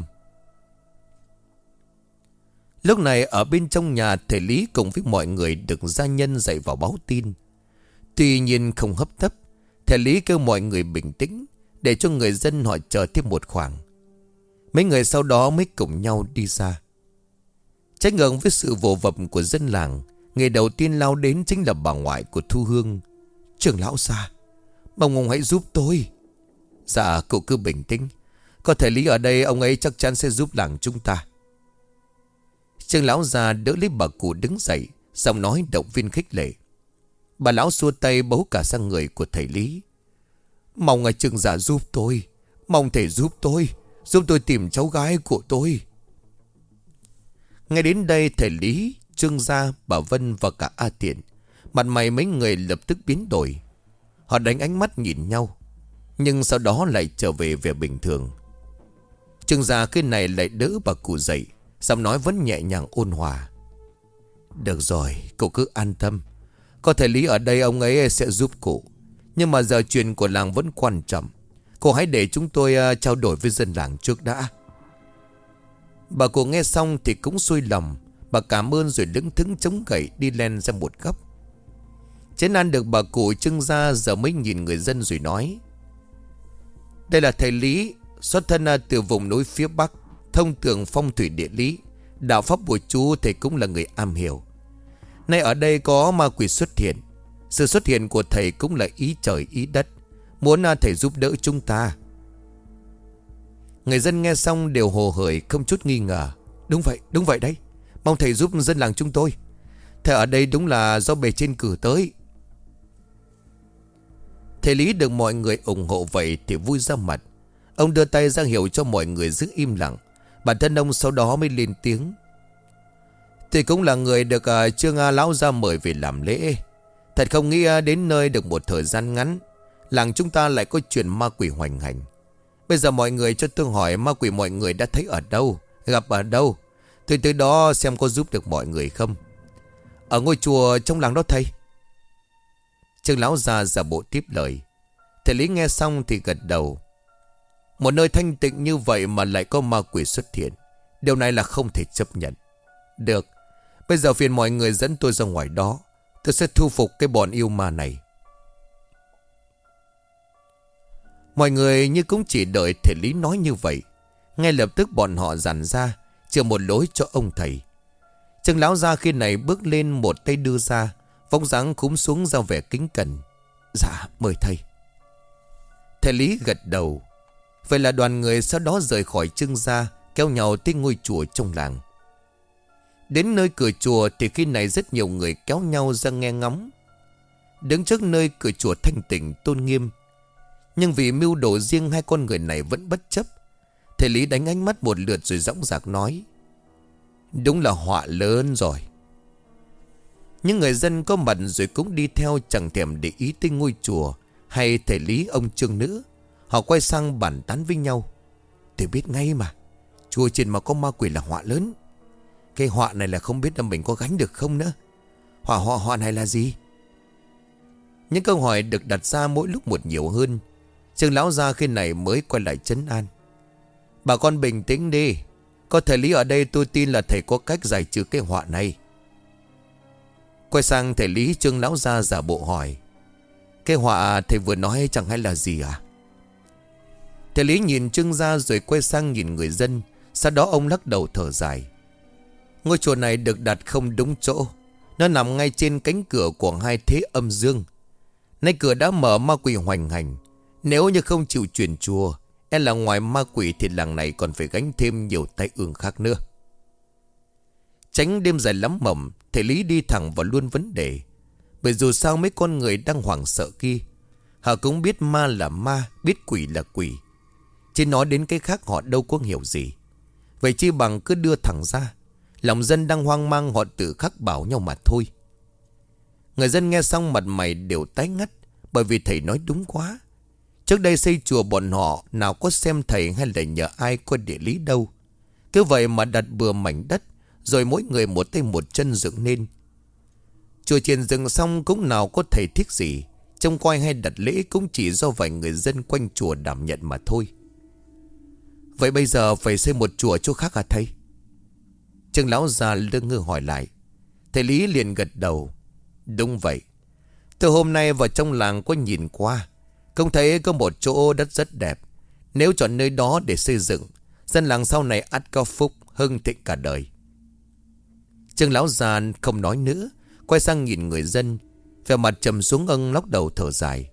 Lúc này ở bên trong nhà, thầy Lý cùng với mọi người được gia nhân dạy vào báo tin. Tuy nhiên không hấp tấp, thầy Lý kêu mọi người bình tĩnh để cho người dân họ chờ thêm một khoảng. Mấy người sau đó mới cùng nhau đi ra. Trái ngược với sự vồ vập của dân làng, người đầu tiên lao đến chính là bà ngoại của Thu Hương. Trưởng lão gia, mong ông hãy giúp tôi. Dạ, cậu cứ bình tĩnh, có thầy Lý ở đây, ông ấy chắc chắn sẽ giúp làng chúng ta. Trương lão già đỡ lấy bà cụ đứng dậy, giọng nói động viên khích lệ. Bà lão xua tay bấu cả sang người của thầy Lý. Mong ngài Trương gia giúp tôi, mong thầy giúp tôi, giúp tôi tìm cháu gái của tôi. Ngay đến đây thầy Lý, Trương gia, bà Vân và cả A Tiện, mặt mày mấy người lập tức biến đổi. Họ đánh ánh mắt nhìn nhau, nhưng sau đó lại trở về vẻ bình thường. Trương gia cái này lại đỡ bà cụ dậy, giọng nói vẫn nhẹ nhàng ôn hòa. Được rồi, cậu cứ an tâm, Có thầy Lý ở đây ông ấy sẽ giúp cụ. Nhưng mà giờ chuyện của làng vẫn quan trọng. Cô hãy để chúng tôi uh, trao đổi với dân làng trước đã. Bà cụ nghe xong thì cũng xuôi lòng. Bà cảm ơn rồi đứng thững chống gậy đi len ra một góc. Chén ăn được bà cụ trưng ra, giờ mới nhìn người dân rồi nói: đây là thầy Lý, xuất thân từ vùng núi phía Bắc, thông tường phong thủy địa lý, đạo pháp bùa chú thầy cũng là người am hiểu. Nay ở đây có ma quỷ xuất hiện. Sự xuất hiện của thầy cũng là ý trời ý đất, muốn thầy giúp đỡ chúng ta. Người dân nghe xong đều hồ hởi không chút nghi ngờ. Đúng vậy, đúng vậy đấy. Mong thầy giúp dân làng chúng tôi. Thầy ở đây đúng là do bề trên cử tới. Thầy Lý được mọi người ủng hộ vậy thì vui ra mặt. Ông đưa tay ra hiệu cho mọi người giữ im lặng. Bản thân ông sau đó mới lên tiếng: thì cũng là người được uh, Trương uh, Lão Gia mời về làm lễ. Thật không nghĩ uh, đến nơi được một thời gian ngắn, làng chúng ta lại có chuyện ma quỷ hoành hành. Bây giờ mọi người cho tôi hỏi, ma quỷ mọi người đã thấy ở đâu, gặp ở đâu? Tôi tới đó xem có giúp được mọi người không. Ở ngôi chùa trong làng đó thầy. Trương Lão Gia giả bộ tiếp lời. Thầy Lý nghe xong thì gật đầu. Một nơi thanh tịnh như vậy mà lại có ma quỷ xuất hiện, điều này là không thể chấp nhận. Được, bây giờ phiền mọi người dẫn tôi ra ngoài đó. Tôi sẽ thu phục cái bọn yêu ma này. Mọi người như cũng chỉ đợi thầy Lý nói như vậy. Ngay lập tức bọn họ dàn ra, chừa một lối cho ông thầy. Trương Lão Gia khi này bước lên, một tay đưa ra, vóc dáng cúm xuống ra vẻ kính cẩn. Dạ mời thầy. Thầy Lý gật đầu. Vậy là đoàn người sau đó rời khỏi Trương gia, kéo nhau tới ngôi chùa trong làng. Đến nơi cửa chùa thì khi này rất nhiều người kéo nhau ra nghe ngóng. Đứng trước nơi cửa chùa thanh tịnh tôn nghiêm, nhưng vì mưu đồ riêng hai con người này vẫn bất chấp. Thầy Lý đánh ánh mắt một lượt rồi dõng dạc nói: đúng là họa lớn rồi. Những người dân có mặt rồi cũng đi theo, chẳng thèm để ý tới ngôi chùa hay thầy Lý ông Trương nữa. Họ quay sang bàn tán với nhau: tôi biết ngay mà, chùa trên mà có ma quỷ là họa lớn. Cái họa này là không biết là mình có gánh được không nữa. Họa họa họa này là gì? Những câu hỏi được đặt ra mỗi lúc một nhiều hơn. Trương Lão Gia khi này mới quay lại trấn an: bà con bình tĩnh đi. Có thầy Lý ở đây tôi tin là thầy có cách giải trừ cái họa này. Quay sang thầy Lý, Trương Lão Gia giả bộ hỏi: cái họa thầy vừa nói chẳng hay là gì à? Thầy Lý nhìn Trương gia rồi quay sang nhìn người dân. Sau đó ông lắc đầu thở dài: ngôi chùa này được đặt không đúng chỗ. Nó nằm ngay trên cánh cửa của hai thế âm dương. Nay cửa đã mở, ma quỷ hoành hành. Nếu như không chịu chuyển chùa, e là ngoài ma quỷ thì làng này còn phải gánh thêm nhiều tai ương khác nữa. Tránh đêm dài lắm mộng, thầy Lý đi thẳng vào luôn vấn đề. Bởi dù sao mấy con người đang hoảng sợ kia, họ cũng biết ma là ma, biết quỷ là quỷ. Chứ nói đến cái khác họ đâu có hiểu gì. Vậy chi bằng cứ đưa thẳng ra. Lòng dân đang hoang mang, họ tự khắc bảo nhau mà thôi. Người dân nghe xong mặt mày đều tái ngắt, bởi vì thầy nói đúng quá. Trước đây xây chùa bọn họ nào có xem thầy hay là nhờ ai có địa lý đâu. Cứ vậy mà đặt bừa mảnh đất, rồi mỗi người một tay một chân dựng nên. Chùa chiền dựng xong cũng nào có thầy thích gì. Trông coi hay đặt lễ cũng chỉ do vài người dân quanh chùa đảm nhận mà thôi. Vậy bây giờ phải xây một chùa chỗ khác hả thầy? Trương Lão già lưng ngơ hỏi lại. Thầy Lý liền gật đầu. Đúng vậy. Từ hôm nay vào trong làng có nhìn qua, không thấy có một chỗ đất rất đẹp. Nếu chọn nơi đó để xây dựng, dân làng sau này ắt có phúc hưng thịnh cả đời. Trương Lão già không nói nữa, quay sang nhìn người dân, vẻ mặt trầm xuống, ông lắc đầu thở dài.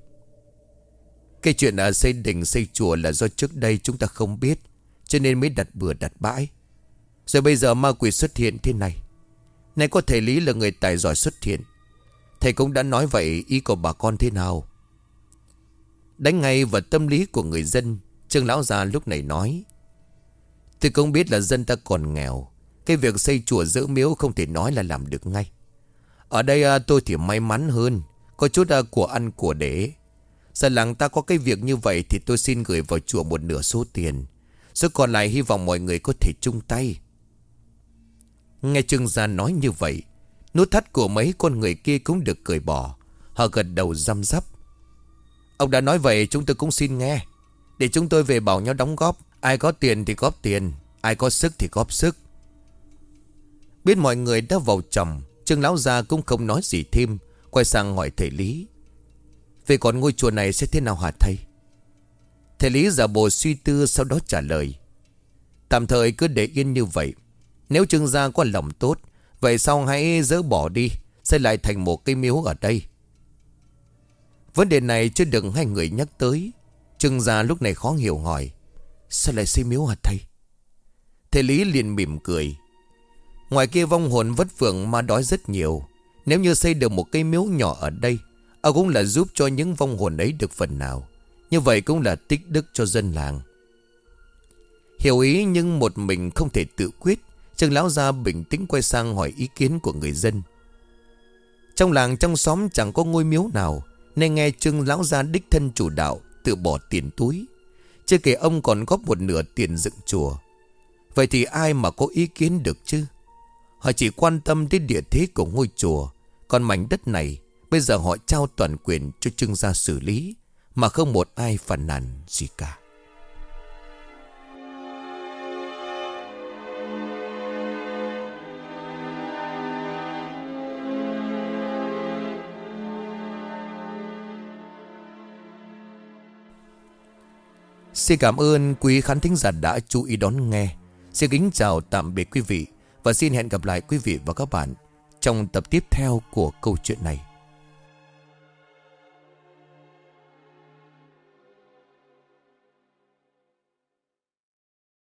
Cái chuyện ở xây đình xây chùa là do trước đây chúng ta không biết, cho nên mới đặt bừa đặt bãi. Rồi bây giờ ma quỷ xuất hiện thế này. Này có thầy Lý là người tài giỏi xuất hiện, thầy cũng đã nói vậy, ý của bà con thế nào? Đánh ngay vào tâm lý của người dân, Trương Lão già lúc này nói: tôi cũng biết là dân ta còn nghèo, cái việc xây chùa giữ miếu không thể nói là làm được ngay. Ở đây tôi thì may mắn hơn, có chút của ăn của để. Giờ làng ta có cái việc như vậy thì tôi xin gửi vào chùa một nửa số tiền, số còn lại hy vọng mọi người có thể chung tay. Nghe Trương gia nói như vậy, Nút thắt của mấy con người kia cũng được cởi bỏ. Họ gật đầu răm rắp. Ông đã nói vậy chúng tôi cũng xin nghe. Để chúng tôi về bảo nhau đóng góp. Ai có tiền thì góp tiền, ai có sức thì góp sức. Biết mọi người đã vào chồng, Trương lão già cũng không nói gì thêm. Quay sang hỏi thầy Lý. Về còn ngôi chùa này sẽ thế nào hả thầy? Thầy Lý giả bộ suy tư, sau đó trả lời. Tạm thời cứ để yên như vậy. Nếu Trương gia có lòng tốt, vậy sau hãy dỡ bỏ đi, xây lại thành một cây miếu ở đây. Vấn đề này chưa được hai người nhắc tới. Trương gia lúc này khó hiểu hỏi. Sao lại xây miếu hả thầy? Thầy Lý liền mỉm cười. Ngoài kia vong hồn vất vưởng ma đói rất nhiều. Nếu như xây được một cây miếu nhỏ ở đây, ông cũng là giúp cho những vong hồn ấy được phần nào. Như vậy cũng là tích đức cho dân làng. Hiểu ý nhưng một mình không thể tự quyết. Trương lão gia bình tĩnh quay sang hỏi ý kiến của người dân. Trong làng trong xóm chẳng có ngôi miếu nào, nên nghe Trương lão gia đích thân chủ đạo, tự bỏ tiền túi. Chưa kể ông còn góp một nửa tiền dựng chùa. Vậy thì ai mà có ý kiến được chứ? Họ chỉ quan tâm đến địa thế của ngôi chùa. Còn mảnh đất này bây giờ họ trao toàn quyền cho Trương gia xử lý, mà không một ai phàn nàn gì cả. Xin cảm ơn quý khán thính giả đã chú ý đón nghe. Xin kính chào tạm biệt quý vị, và xin hẹn gặp lại quý vị và các bạn trong tập tiếp theo của câu chuyện này.